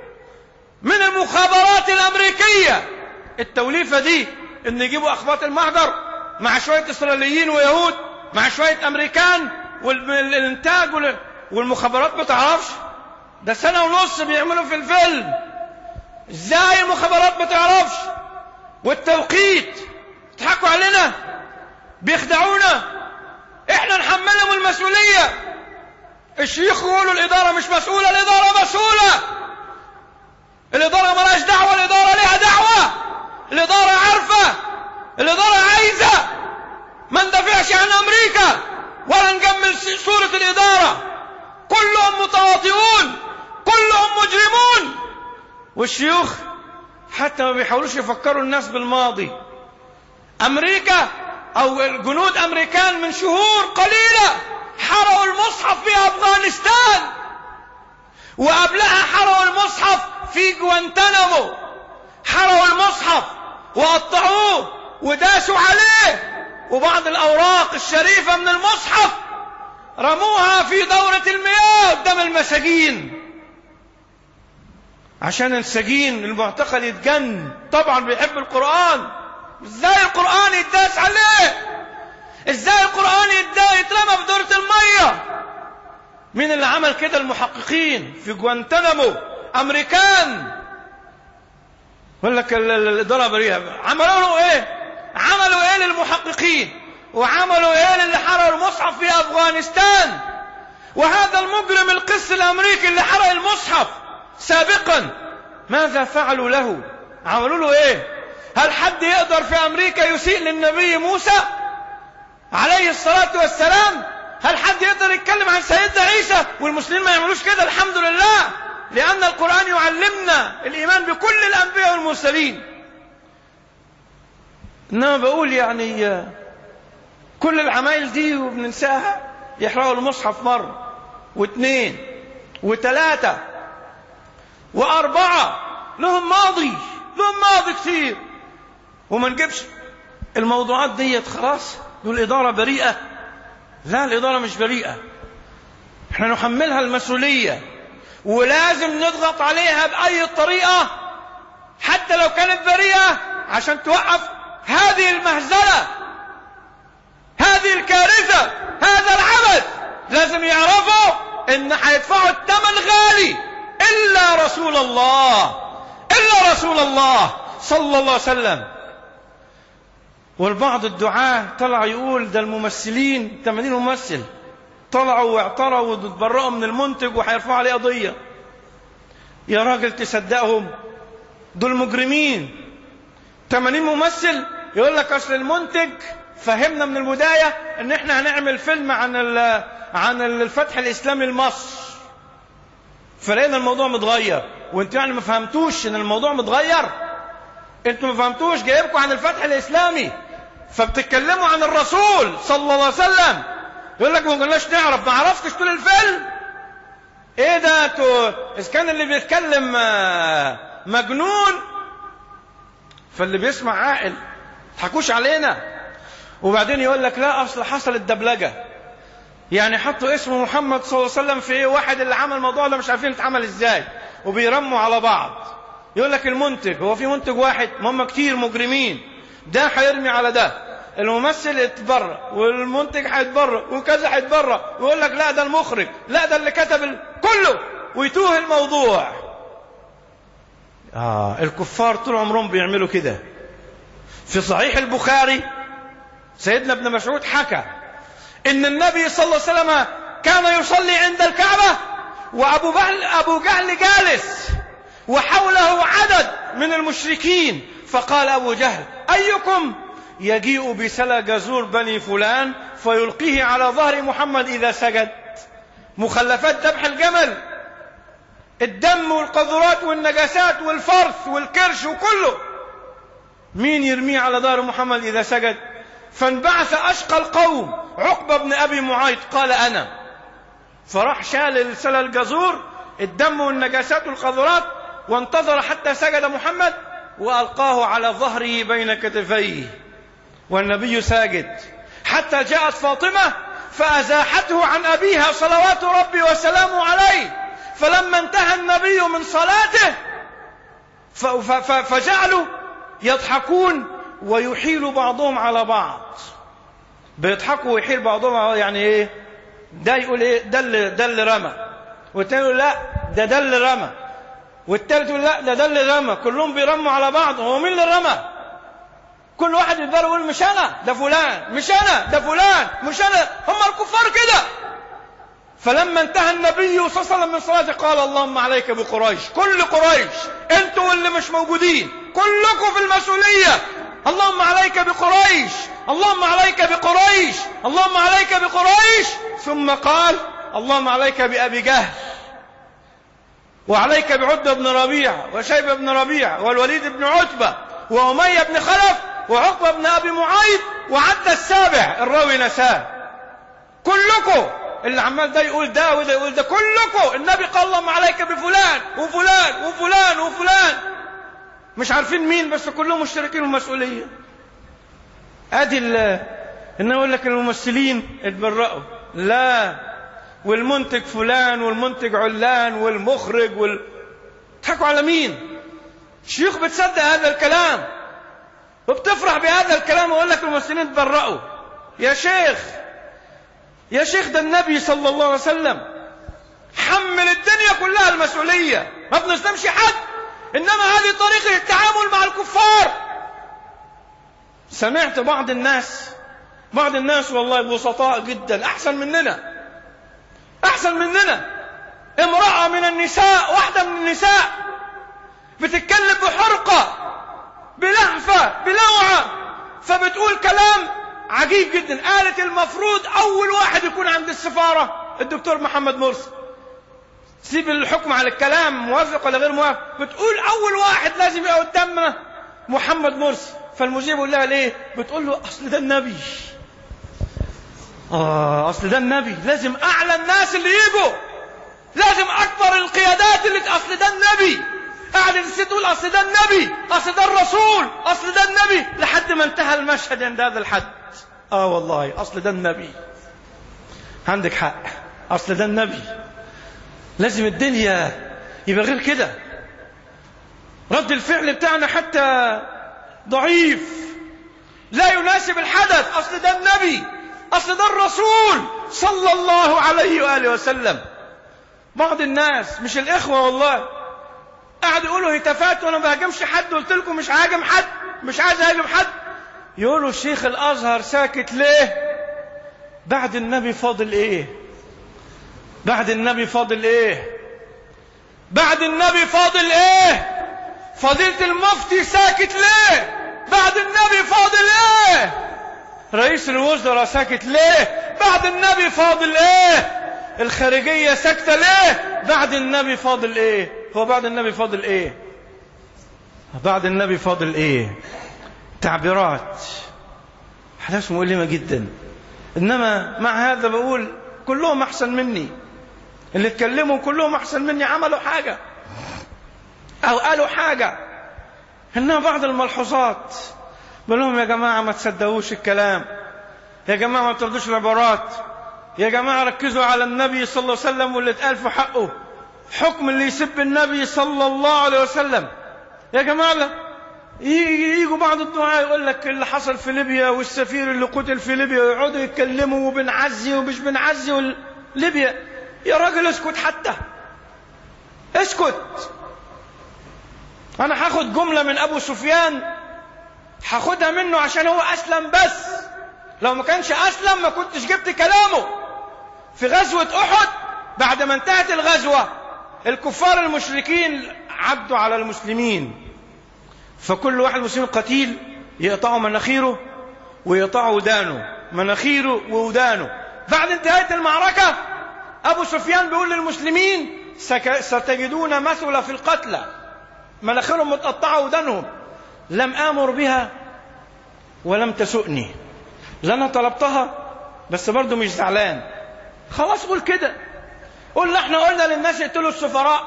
Speaker 3: من المخابرات الأمريكية. التوليفة دي إن يجيبوا أخباط المحضر مع شوية إسرائيليين ويهود مع شوية أمريكان، والإنتاج والمخابرات ما تعرفش. ده سنة ونص بيعملوا في الفيلم. إزاي المخابرات ما تعرفش؟ والتوقيت تضحكوا علينا، بيخدعونا. إحنا نحملهم المسؤولية. الشيخ يقولوا الإدارة مش مسؤولة. الإدارة مسؤولة. الإدارة مالهاش دعوة، الإدارة لها دعوة. الإدارة عارفة، الإدارة عايزة. ما ندافعش عن أمريكا ولا نجمل صورة الإدارة. كلهم متواطئون، كلهم مجرمون. والشيوخ حتى ما بيحاولوش يفكروا الناس بالماضي. أمريكا أو جنود أمريكان من شهور قليلة حرقوا المصحف في أفغانستان، وقبلها حرقوا المصحف في جوانتانامو. حرقوا المصحف وقطعوه وداسوا عليه، وبعض الأوراق الشريفة من المصحف رموها في دورة المياه قدام المساجين عشان السجين المعتقل يتجن. طبعا بيحب القرآن. ازاي القرآن يتداس عليه؟ ازاي القرآن يترمى في دورة المية؟ مين اللي عمل كده؟ المحققين في جوانتانامو، امريكان. يقول لك الإدارة بريئة. عملوا له ايه؟ عملوا ايه للمحققين، وعملوا ايه للي حرقوا المصحف في افغانستان، وهذا المجرم القس الامريكي اللي حرق المصحف سابقا ماذا فعلوا له؟ عملوا له ايه؟ هل حد يقدر في امريكا يسيء للنبي موسى عليه الصلاة والسلام؟ هل حد يقدر يتكلم عن سيدنا عيسى والمسلمين ما يعملوش كده؟ الحمد لله، لان القرآن يعلمنا الايمان بكل الانبياء والمرسلين. انما بقول يعني كل العمايل دي وبننساها. يحرقوا المصحف مرة واثنين وثلاثة واربعة، لهم ماضي لهم ماضي كتير، وما نجيبش الموضوعات ديت خلاص دول الإدارة بريئة. لا، الإدارة مش بريئة، احنا نحملها المسؤولية ولازم نضغط عليها بأي طريقة حتى لو كانت بريئة عشان توقف هذه المهزلة، هذه الكارثة، هذا العبث. لازم يعرفوا ان هيدفعوا الثمن غالي إلا رسول الله، إلا رسول الله صلى الله عليه وسلم. والبعض الدعاة طلع يقول ده الممثلين ثمانين ممثل طلعوا واعتروا وتبرؤوا من المنتج وهيرفعوا عليه قضية. يا راجل تصدقهم؟ دول مجرمين. ثمانين ممثل يقول لك اصل المنتج فهمنا من البداية ان احنا هنعمل فيلم عن عن الفتح الاسلامي لمصر، فلقينا الموضوع متغير. وانتوا يعني ما فهمتوش ان الموضوع متغير؟ انتوا ما فهمتوش جايبكم عن الفتح الاسلامي فبتتكلموا عن الرسول صلى الله عليه وسلم. يقول لك ما قلناش نعرف، ما عرفتش طول الفيلم. ايه ده؟ تو اذا كان اللي بيتكلم مجنون فاللي بيسمع عاقل، تضحكوش علينا. وبعدين يقول لك لا اصل حصلت دبلجه، يعني حطوا اسم محمد صلى الله عليه وسلم في واحد اللي عمل الموضوع ده مش عارفين اتعمل ازاي، وبيرموا على بعض. يقول لك المنتج، هو في منتج واحد؟ ما هم كتير مجرمين، ده هيرمي على ده، الممثل يتبرأ والمنتج هيتبرأ وكذا هيتبرأ، ويقول لك لا ده المخرج، لا ده اللي كتب ال... كله، ويتوه الموضوع. آه الكفار طول عمرهم بيعملوا كده. في صحيح البخاري سيدنا ابن مسعود حكى ان النبي صلى الله عليه وسلم كان يصلي عند الكعبة وابو جهل ابو جهل جالس وحوله عدد من المشركين، فقال ابو جهل ايكم يجيء بسلا جزور بني فلان فيلقيه على ظهر محمد اذا سجد؟ مخلفات ذبح الجمل، الدم والقذرات والنجاسات والفرث والكرش وكله، مين يرميه على ظهر محمد اذا سجد؟ فانبعث اشقى القوم عقبة بن ابي معيط قال انا، فراح شال السلا الجزور الدم والنجاسات والقذرات وانتظر حتى سجد محمد والقاه على ظهره بين كتفيه والنبي ساجد، حتى جاءت فاطمة فازاحته عن ابيها صلوات ربي وسلامه عليه. فلما انتهى النبي من صلاته فجعلوا يضحكون ويحيل بعضهم على بعض، بيضحكوا ويحيل بعضهم. يعني ايه ده؟ يقول ايه ده اللي ده اللي رمى، والتاني يقول لا ده ده اللي رمى، والتالت يقول لا ده ده اللي رمى. كلهم بيرموا على بعض. هو مين اللي رمى؟ كل واحد يقدر يقول مش انا ده فلان، مش انا ده فلان، مش انا. هم الكفار كده. فلما انتهى النبي صلى الله عليه وسلم من صلاته قال اللهم عليك بقريش، كل قريش انتوا واللي مش موجودين كلكم في المسؤولية. اللهم عليك بقريش، اللهم عليك بقريش، اللهم عليك بقريش. ثم قال اللهم عليك بأبي جهل، وعليك بعتبة بن ربيعة وشيبة بن ربيعة والوليد بن عتبة وأمية بن خلف وعقبة بن أبي معيط، وعد السابع الراوي نساه. كلكم اللي عمال ده يقول ده وده يقول ده، كلكم النبي قال اللهم عليك بفلان وفلان وفلان وفلان، مش عارفين مين بس كلهم مشتركين المسؤولية. ادي انه يقول لك الممثلين اتبرأوا، لا، والمنتج فلان والمنتج علان والمخرج وال... تضحكوا على مين؟ الشيوخ بتصدق هذا الكلام وبتفرح بهذا الكلام ويقول لك الممثلين اتبرأوا. يا شيخ يا شيخ ده النبي صلى الله عليه وسلم حمل الدنيا كلها المسؤولية، ما بنظلمش حد، انما هذه طريقة التعامل مع الكفار. سمعت بعض الناس بعض الناس والله بسطاء جدا، أحسن مننا أحسن مننا امرأة من النساء، واحدة من النساء بتتكلم بحرقة بلهفة بلوعة، فبتقول كلام عجيب جدا. قالت المفروض أول واحد يكون عند السفارة الدكتور محمد مرسي. سيب الحكم على الكلام موافق ولا غير موافق، بتقول أول واحد لازم يبقى قدامنا محمد مرسي. فالمذيع بيقول لها ليه؟ بتقول له أصل ده النبي. آه أصل ده النبي، لازم أعلى الناس اللي يجوا، لازم أكبر القيادات اللي أصل ده النبي. قاعدة الست تقول أصل ده النبي، أصل ده الرسول، أصل ده النبي، لحد ما انتهى المشهد عند هذا الحد. آه والله أصل ده النبي. عندك حق، أصل ده النبي. لازم الدنيا يبقى غير كده. رد الفعل بتاعنا حتى ضعيف، لا يناسب الحدث. أصل ده النبي، أصل ده الرسول صلى الله عليه وآله وسلم. بعض الناس مش الإخوة والله قاعد يقولوا هتافات، وانا ما بهاجمش حد، قلت لكم مش هاجم حد، مش عايز اهاجم حد. يقولوا الشيخ الازهر ساكت ليه؟ بعد النبي فاضل ايه؟ بعد النبي فاضل ايه؟ بعد النبي فاضل ايه؟ فضيلة المفتي ساكت ليه؟ بعد النبي فاضل ايه؟ رئيس الوزراء ساكت ليه؟ بعد النبي فاضل ايه؟ الخارجية ساكتة ليه؟ بعد النبي فاضل ايه؟ هو بعد النبي فاضل ايه؟ بعد النبي فاضل ايه؟ تعبيرات حدث مؤلمة جدا. انما مع هذا بقول كلهم احسن مني، اللي اتكلموا كلهم احسن مني، عملوا حاجة او قالوا حاجة. انما بعض الملحوظات بقول لهم يا جماعة ما تصدقوش الكلام، يا جماعة ما تردوش العبارات، يا جماعة ركزوا على النبي صلى الله عليه وسلم واللي اتقال في حقه، حكم اللي يسب النبي صلى الله عليه وسلم. يا جماعة لا يجوا بعض الدعاء يقول لك اللي حصل في ليبيا والسفير اللي قتل في ليبيا، ويقعدوا يتكلموا وبنعزي ومش بنعزي ليبيا. يا راجل اسكت، حتى اسكت. انا هاخد جملة من ابو سفيان، هاخدها منه عشان هو اسلم، بس لو ما كانش اسلم ما كنتش جبت كلامه. في غزوة احد بعد ما انتهت الغزوة الكفار المشركين عدوا على المسلمين، فكل واحد مسلم قتيل يقطعوا مناخيره ويقطعوا ودانه، مناخيره وودانه. بعد انتهاء المعركة أبو سفيان بيقول للمسلمين ستجدون مثل في القتلى، مناخيرهم متقطعة ودانهم. لم آمر بها ولم تسؤني، لأنا طلبتها بس برضو مش زعلان. خلاص قول كده، قول احنا قلنا للناس يقتلوا السفراء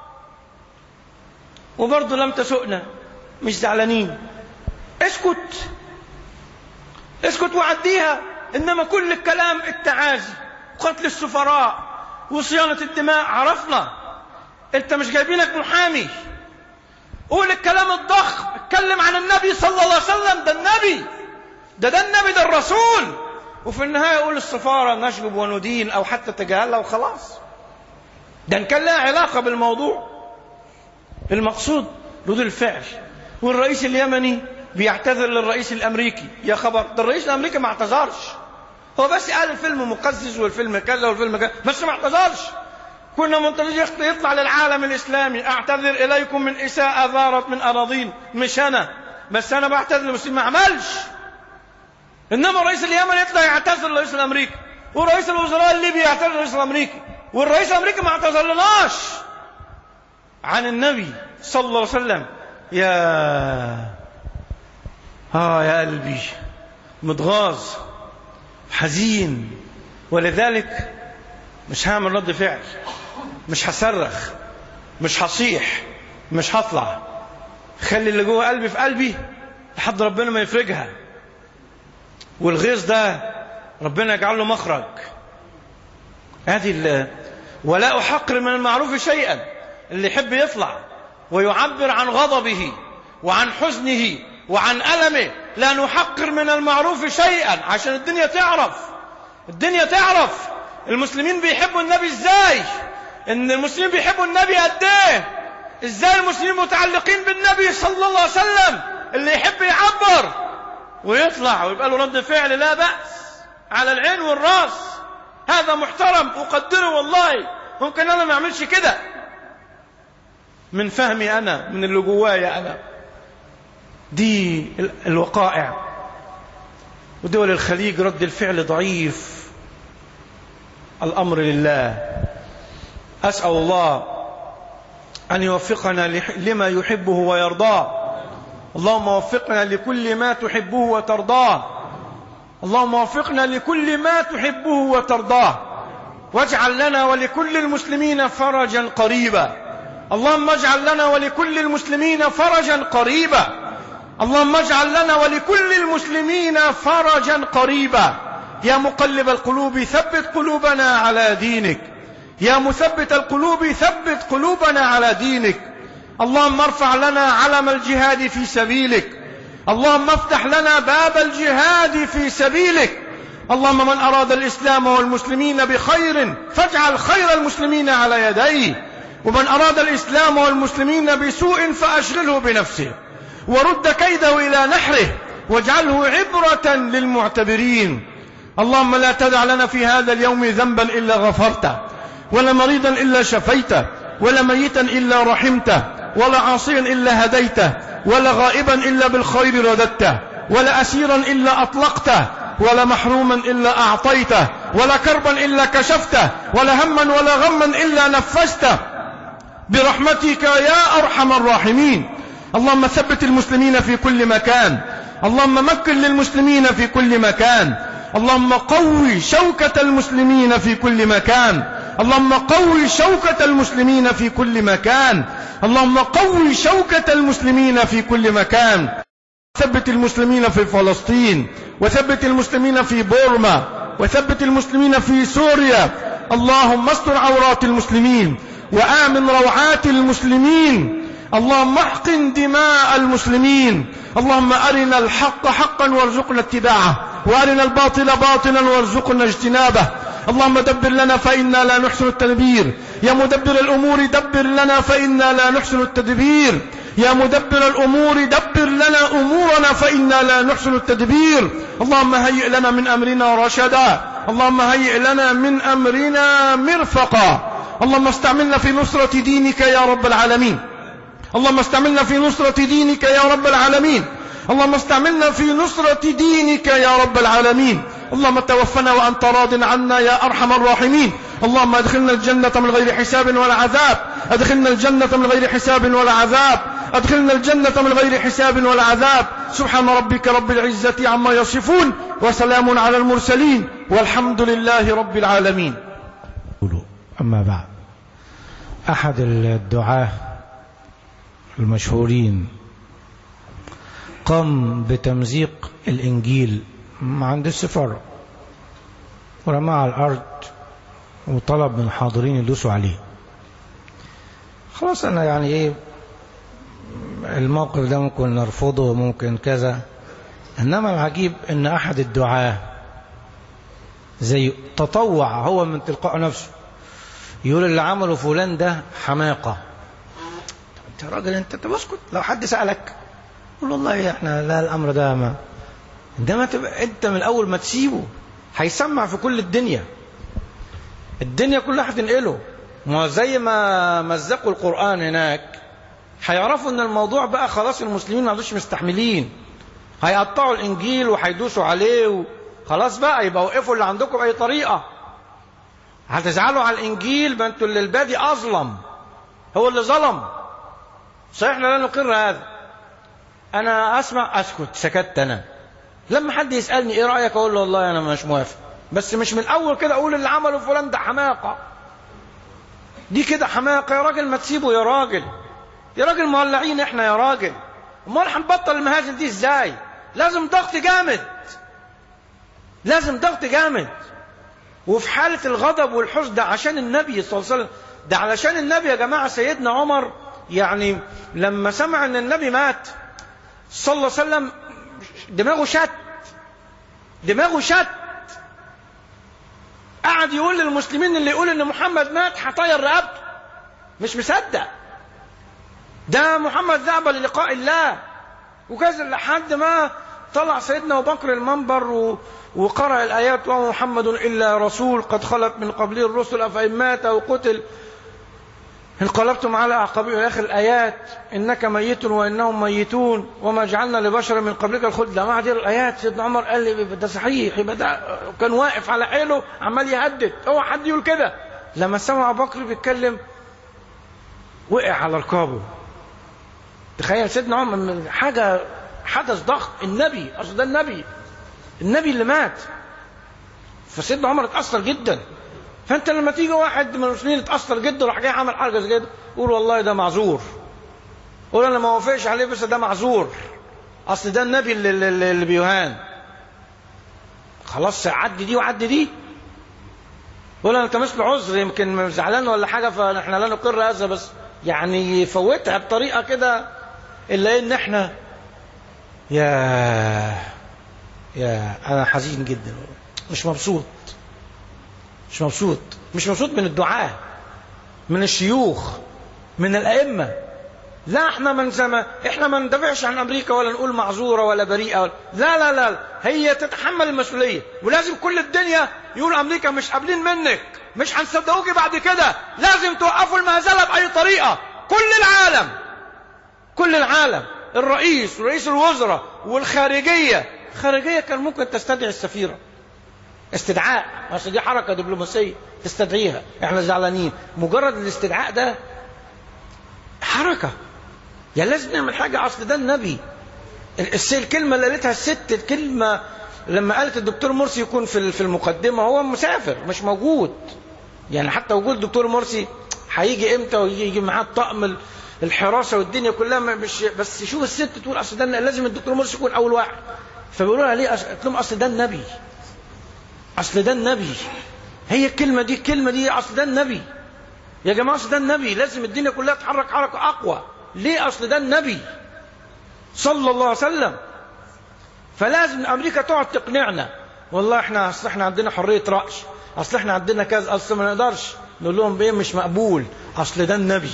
Speaker 3: وبرضو لم تسؤنا، مش زعلانين. اسكت اسكت وعديها. انما كل الكلام التعازي، قتل السفراء وصيانة الدماء، عرفنا انت مش جايبينك محامي. قول الكلام الضخم، اتكلم عن النبي صلى الله عليه وسلم، ده النبي، ده ده النبي، ده الرسول. وفي النهاية قول السفارة نشجب وندين او حتى تجاهلها وخلاص. ده ان كان لها علاقة بالموضوع. المقصود ردود الفعل. والرئيس اليمني بيعتذر للرئيس الامريكي. يا خبر، ده الرئيس الامريكي ما اعتذرش، هو بس قال الفيلم مقزز والفيلم كذا والفيلم كذا، بس ما اعتذرش. كنا منتظرين يطلع للعالم الاسلامي اعتذر اليكم من اساءة ظهرت من اراضين، مش انا بس، انا بعتذر للمسلمين، ما عملش. انما الرئيس اليمني يطلع يعتذر للرئيس الامريكي، ورئيس الوزراء الليبي يعتذر للرئيس الامريكي، والرئيس الامريكي ما اعتذرلناش عن النبي صلى الله عليه وسلم. يا اه يا قلبي متغاظ حزين. ولذلك مش هعمل رد فعل، مش هصرخ، مش هصيح، مش هطلع. خلي اللي جوه قلبي في قلبي لحد ربنا ما يفرجها. والغيظ ده ربنا يجعل له مخرج. هذه ولا أحقر من المعروف شيئا. اللي يحب يطلع ويعبر عن غضبه وعن حزنه وعن ألمه، لا نحقر من المعروف شيئا، عشان الدنيا تعرف، الدنيا تعرف المسلمين بيحبوا النبي ازاي، ان المسلمين بيحبوا النبي قد ايه، ازاي المسلمين متعلقين بالنبي صلى الله عليه وسلم. اللي يحب يعبر ويطلع ويبقى له رد فعل لا بأس، على العين والراس، هذا محترم أقدره والله. ممكن أنا ما أعملش كده من فهمي أنا، من اللي جوايا أنا. دي الوقائع. ودول الخليج رد الفعل ضعيف. الأمر لله. أسأل الله أن يوفقنا لما يحبه ويرضاه. اللهم وفقنا لكل ما تحبه وترضاه. اللهم وفقنا لكل ما تحبه وترضاه، واجعل لنا ولكل المسلمين فرجا قريبا. اللهم اجعل لنا ولكل المسلمين فرجا قريبا. اللهم اجعل لنا ولكل المسلمين فرجا قريبا. يا مقلب القلوب ثبت قلوبنا على دينك. يا مثبت القلوب ثبت قلوبنا على دينك. اللهم ارفع لنا علم الجهاد في سبيلك. اللهم افتح لنا باب الجهاد في سبيلك. اللهم من أراد الإسلام والمسلمين بخير فاجعل خير المسلمين على يديه، ومن أراد الإسلام والمسلمين بسوء فأشغله بنفسه ورد كيده إلى نحره واجعله عبرة للمعتبرين. اللهم لا تدع لنا في هذا اليوم ذنبا إلا غفرته، ولا مريضا إلا شفيته، ولا ميتا إلا رحمته، ولا عاصيا إلا هديته، ولا غائبا إلا بالخير رددته، ولا أسيرا إلا أطلقته، ولا محروما إلا أعطيته، ولا كربا إلا كشفته، ولا هما ولا غما إلا نفسته برحمتك يا أرحم الراحمين. اللهم ثبت المسلمين في كل مكان. اللهم مكن للمسلمين في كل مكان. اللهم قوي شوكة المسلمين في كل مكان. اللهم قوي شوكة المسلمين في كل مكان. اللهم قوي شوكة المسلمين في كل مكان. ثبت المسلمين في فلسطين، وثبت المسلمين في بورما، وثبت المسلمين في سوريا. اللهم استر عورات المسلمين وآمن روعات المسلمين. اللهم احقن دماء المسلمين. اللهم أرنا الحق حقا وارزقنا اتباعه، وأرنا الباطل باطلا وارزقنا اجتنابه. اللهم دبر لنا فإنا لا نحسن التدبير. يا مدبر الأمور دبر لنا فإنا لا نحسن التدبير. يا مدبر الأمور دبر لنا أمورنا فإنا لا نحسن التدبير. اللهم هيئ لنا من أمرنا رشدا. اللهم هيئ لنا من أمرنا مرفقا. اللهم استعملنا في نصرة دينك يا رب العالمين. اللهم استعملنا في نصرة دينك يا رب العالمين. اللهم استعملنا في نصرة دينك يا رب العالمين. اللهم توفنا وأنت راض عنا يا أرحم الراحمين. اللهم ادخلنا الجنة من غير حساب ولا عذاب. ادخلنا الجنة من غير حساب ولا عذاب. ادخلنا الجنة من غير حساب ولا عذاب. سبحان ربك رب العزة عما يصفون، وسلام على المرسلين، والحمد لله رب العالمين.
Speaker 4: أما بعد، أحد الدعاة المشهورين قام بتمزيق الإنجيل عند السفارة ورماه على الأرض وطلب من الحاضرين يدوسوا عليه. خلاص أنا يعني إيه، الموقف ده ممكن نرفضه ممكن كذا، إنما العجيب إن أحد الدعاة زي تطوع هو من تلقاء نفسه يقول اللي عمله فلان ده حماقة. انت راجل، انت تسكت. لو حد سألك قول والله احنا لا، الامر ده ما عندما تبقى انت من الاول ما تسيبه هيسمع في كل الدنيا. الدنيا كلها هتنقله. ما زي ما مزقوا القرآن هناك هيعرفوا ان الموضوع بقى خلاص المسلمين ما عادوش مستحملين، هيقطعوا الانجيل وهيدوسوا عليه خلاص بقى، يبقى وقفوا اللي عندكم باي طريقه. هتزعلوا على الانجيل، ما انتوا اللي البادي اظلم، هو اللي ظلم. صحيح لا نقر هذا. انا اسمع اسكت، سكت. انا لما حد يسالني ايه رايك اقول له والله انا مش موافق، بس مش من الاول كده اقول اللي عمله فلان ده حماقه. دي كده حماقه يا راجل، ما تسيبه يا راجل. يا راجل مولعين احنا يا راجل، امال هنبطل المهازل دي ازاي؟ لازم ضغط جامد، لازم ضغط جامد. وفي حالة الغضب والحزن ده عشان النبي صلى الله عليه وسلم، ده علشان النبي يا جماعة. سيدنا عمر يعني لما سمع ان النبي مات صلى الله عليه وسلم دماغه شت، دماغه شت. قعد يقول للمسلمين اللي يقول ان محمد مات هطير رقبته، مش مصدق. ده محمد ذهب للقاء الله وكذا، لحد ما
Speaker 3: طلع سيدنا أبو بكر المنبر و... وقرأ الآيات وما محمد إلا رسول قد خلت من قبله الرسل أفإن مات أو قتل انقلبتم على أعقابكم إلى آخر الآيات إنك ميت وإنهم ميتون وما جعلنا لبشر من قبلك الخلد. لما عدل الآيات سيدنا عمر قال لي ده صحيح، يبقى ده كان واقف على حيله عمال يهدد، هو حد يقول كده. لما سمع أبو بكر بيتكلم وقع على ركابه. تخيل سيدنا عمر حاجة حدث ضخم، النبي أصل ده النبي النبي اللي مات، فسيدنا عمر اتأثر جدا. فانت لما تيجي واحد من المسلمين اتأثر جدا وراح جاي عمل حاجه زي كده، قول والله ده معذور، قول انا ما وافقش عليه بس ده معذور، اصل ده النبي اللي, اللي, اللي بيهان. خلاص عدي دي وعدي دي، قول انا التمس له عذر، يمكن زعلان ولا حاجه فاحنا لا نقر هذا، بس يعني يفوتها بطريقه كده الا ان احنا يا يا انا حزين جدا، مش مبسوط مش مبسوط مش مبسوط من الدعاة، من الشيوخ، من الأئمة. لا احنا من زمان احنا ما ندافعش عن امريكا ولا نقول معذورة ولا بريئة ولا. لا لا لا هي تتحمل المسؤولية، ولازم كل الدنيا يقول امريكا مش قابلين منك، مش هنصدقوكي بعد كده، لازم توقفوا المهزلة بأي طريقة. كل العالم كل العالم الرئيس ورئيس الوزراء والخارجية، الخارجية كان ممكن تستدعي السفيرة استدعاء، اصل دي حركه دبلوماسيه تستدعيها، احنا زعلانين، مجرد الاستدعاء ده حركه، يعني لازم نعمل حاجه. اصل ده النبي. الكلمه اللي قالتها الست، الكلمه لما قالت الدكتور مرسي يكون في في المقدمه، هو مسافر مش موجود، يعني حتى وجود الدكتور مرسي هيجي امتى ويجي معاه الطقم الحراسه والدنيا كلها مش بس. شوف الست تقول اصل ده لازم الدكتور مرسي يكون اول واحد، فبيقولوا لها ليه؟ قلت لهم اصل ده النبي، اصل ده النبي. هي الكلمه دي الكلمه دي اصل ده النبي يا جماعه، اصل ده النبي، لازم الدنيا كلها تتحرك حركه اقوى. ليه؟ اصل ده النبي صلى الله عليه وسلم. فلازم امريكا تقعد تقنعنا والله احنا اصل احنا عندنا حريه راي، اصل احنا عندنا كذا، اصل ما نقدرش نقول لهم بايه مش مقبول، اصل ده النبي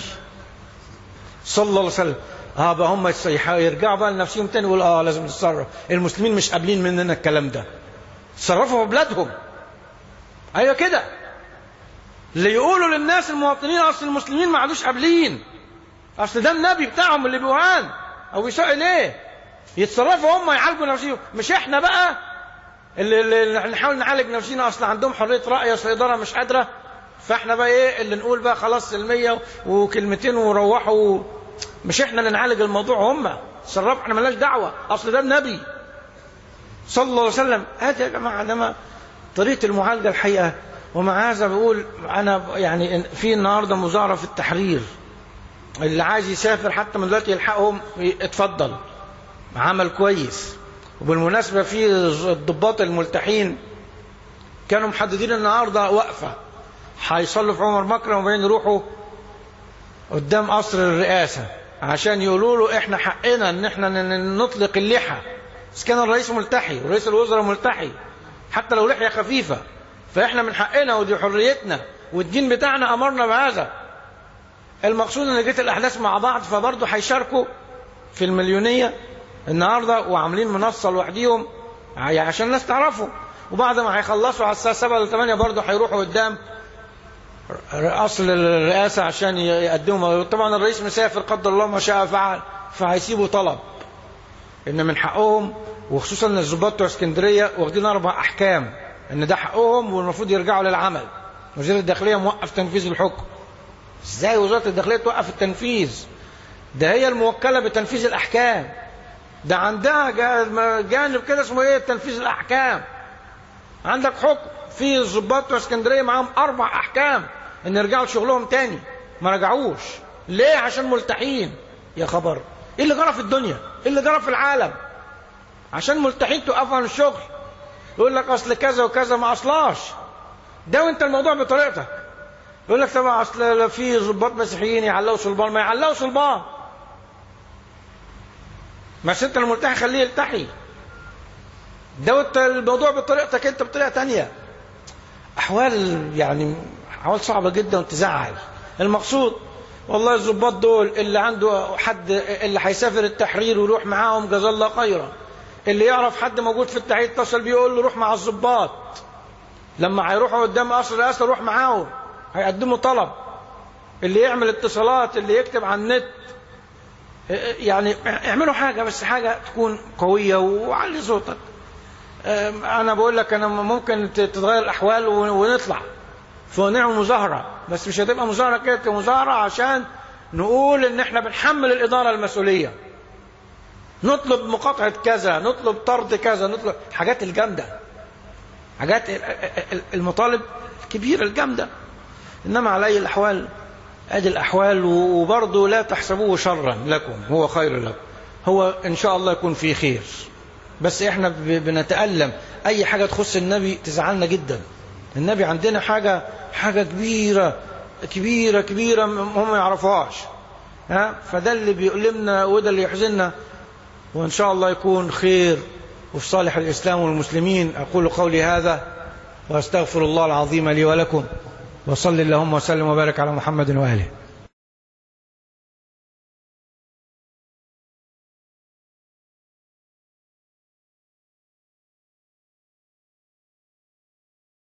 Speaker 3: صلى الله عليه وسلم. اه بقى هم يرجعوا بقى لنفسهم تاني ويقولوا اه لازم نتصرف، المسلمين مش قابلين مننا الكلام ده، تصرفوا في بلادهم. ايوه كده، اللي يقولوا للناس المواطنين اصل المسلمين ما عادوش قابلين، اصل ده النبي بتاعهم اللي بيوهان او يساء اليه، يتصرفوا هم يعالجوا نفسهم، مش احنا بقى اللي, اللي نحاول نعالج نفسنا. اصل عندهم حريه راي، اصل الاداره مش قادره، فاحنا بقى ايه اللي نقول بقى خلاص سلميه وكلمتين وروحوا. مش احنا اللي نعالج الموضوع، هم تصرفوا، احنا مالناش دعوه، اصل ده النبي صلى الله عليه وسلم. هذا يا جماعه لما طريقه المعالجه الحقيقه. ومع هذا بقول انا يعني في النهارده مظاهره في التحرير، اللي عايز يسافر حتى من دلوقتي يلحقهم اتفضل، عمل كويس. وبالمناسبه في الضباط الملتحين كانوا محددين النهارده وقفه، هيصلوا في عمر مكرم وبعدين يروحوا قدام قصر الرئاسه عشان يقولوا له احنا حقنا ان احنا نطلق اللحى، بس كان الرئيس ملتحي ورئيس الوزراء ملتحي حتى لو لحيه خفيفه، فاحنا من حقنا ودي حريتنا والدين بتاعنا امرنا بهذا. المقصود ان جت الاحداث مع بعض، فبرضه هيشاركوا في المليونيه النهارده وعاملين منصه لوحديهم عشان الناس تعرفوا، وبعد ما هيخلصوا على الساعه سبعة ولا ثمانية برضه هيروحوا قدام اصل الرئاسه عشان يقدموا. طبعا الرئيس مسافر قدر الله ما شاء فعل، فهيسيبوا طلب ان من حقهم، وخصوصا ان الضباط بتوع اسكندريه واخدين اربع احكام ان ده حقهم والمفروض يرجعوا للعمل. وزير الداخليه موقف تنفيذ الحكم. ازاي وزاره الداخليه توقف التنفيذ؟ ده هي الموكله بتنفيذ الاحكام، ده عندها جانب كده اسمه ايه تنفيذ الاحكام. عندك حكم في الضباط بتوع اسكندريه معاهم اربع احكام ان يرجعوا لشغلهم تاني، ما رجعوش. ليه؟ عشان ملتحين. يا خبر، ايه اللي جرى في الدنيا؟ ايه اللي جرى في العالم عشان ملتحين توقفوا عن الشغل؟ يقول لك اصل كذا وكذا، ما اصلاش ده، وانت الموضوع بطريقتك. يقول لك طبعا اصل في ضباط مسيحيين يعلقوا صلبان، ما يعلقوا صلبان، بس انت الملتحي خليه يلتحي. ده الموضوع بطريقتك انت بطريقه تانية. احوال يعني احوال صعبه جدا وتزعل. المقصود والله الضباط دول اللي عنده حد اللي هيسافر التحرير ويروح معاهم جزاه الله خيرا،
Speaker 4: اللي يعرف حد موجود في التحرير يتصل بيه يقول له روح مع الضباط، لما هيروحوا قدام قصر الرئاسة روح معاهم، هيقدموا طلب. اللي يعمل اتصالات، اللي يكتب على النت، يعني اعملوا حاجة، بس حاجة تكون قوية وعلي صوتك. أنا بقول لك أنا ممكن تتغير الأحوال ونطلع ونعمل مظاهرة، بس مش هتبقى مظاهرة كده، مظاهرة عشان نقول إن إحنا بنحمل الإدارة المسؤولية، نطلب مقاطعة كذا، نطلب طرد كذا، نطلب حاجات الجامدة، حاجات المطالب الكبيرة الجامدة. إنما على أي الأحوال أدي الأحوال، وبرضه لا تحسبوه شرا لكم، هو خير لكم، هو إن شاء الله يكون فيه خير. بس إحنا بنتألم، أي حاجة تخص النبي تزعلنا جدا. النبي عندنا حاجة حاجة كبيرة كبيرة كبيرة هم ما يعرفوهاش، ها، فده اللي بيؤلمنا وده اللي يحزننا، وإن شاء الله يكون خير وفي صالح الإسلام والمسلمين. أقول قولي هذا وأستغفر الله العظيم لي ولكم، وصل اللهم وسلم وبارك على محمد وآله.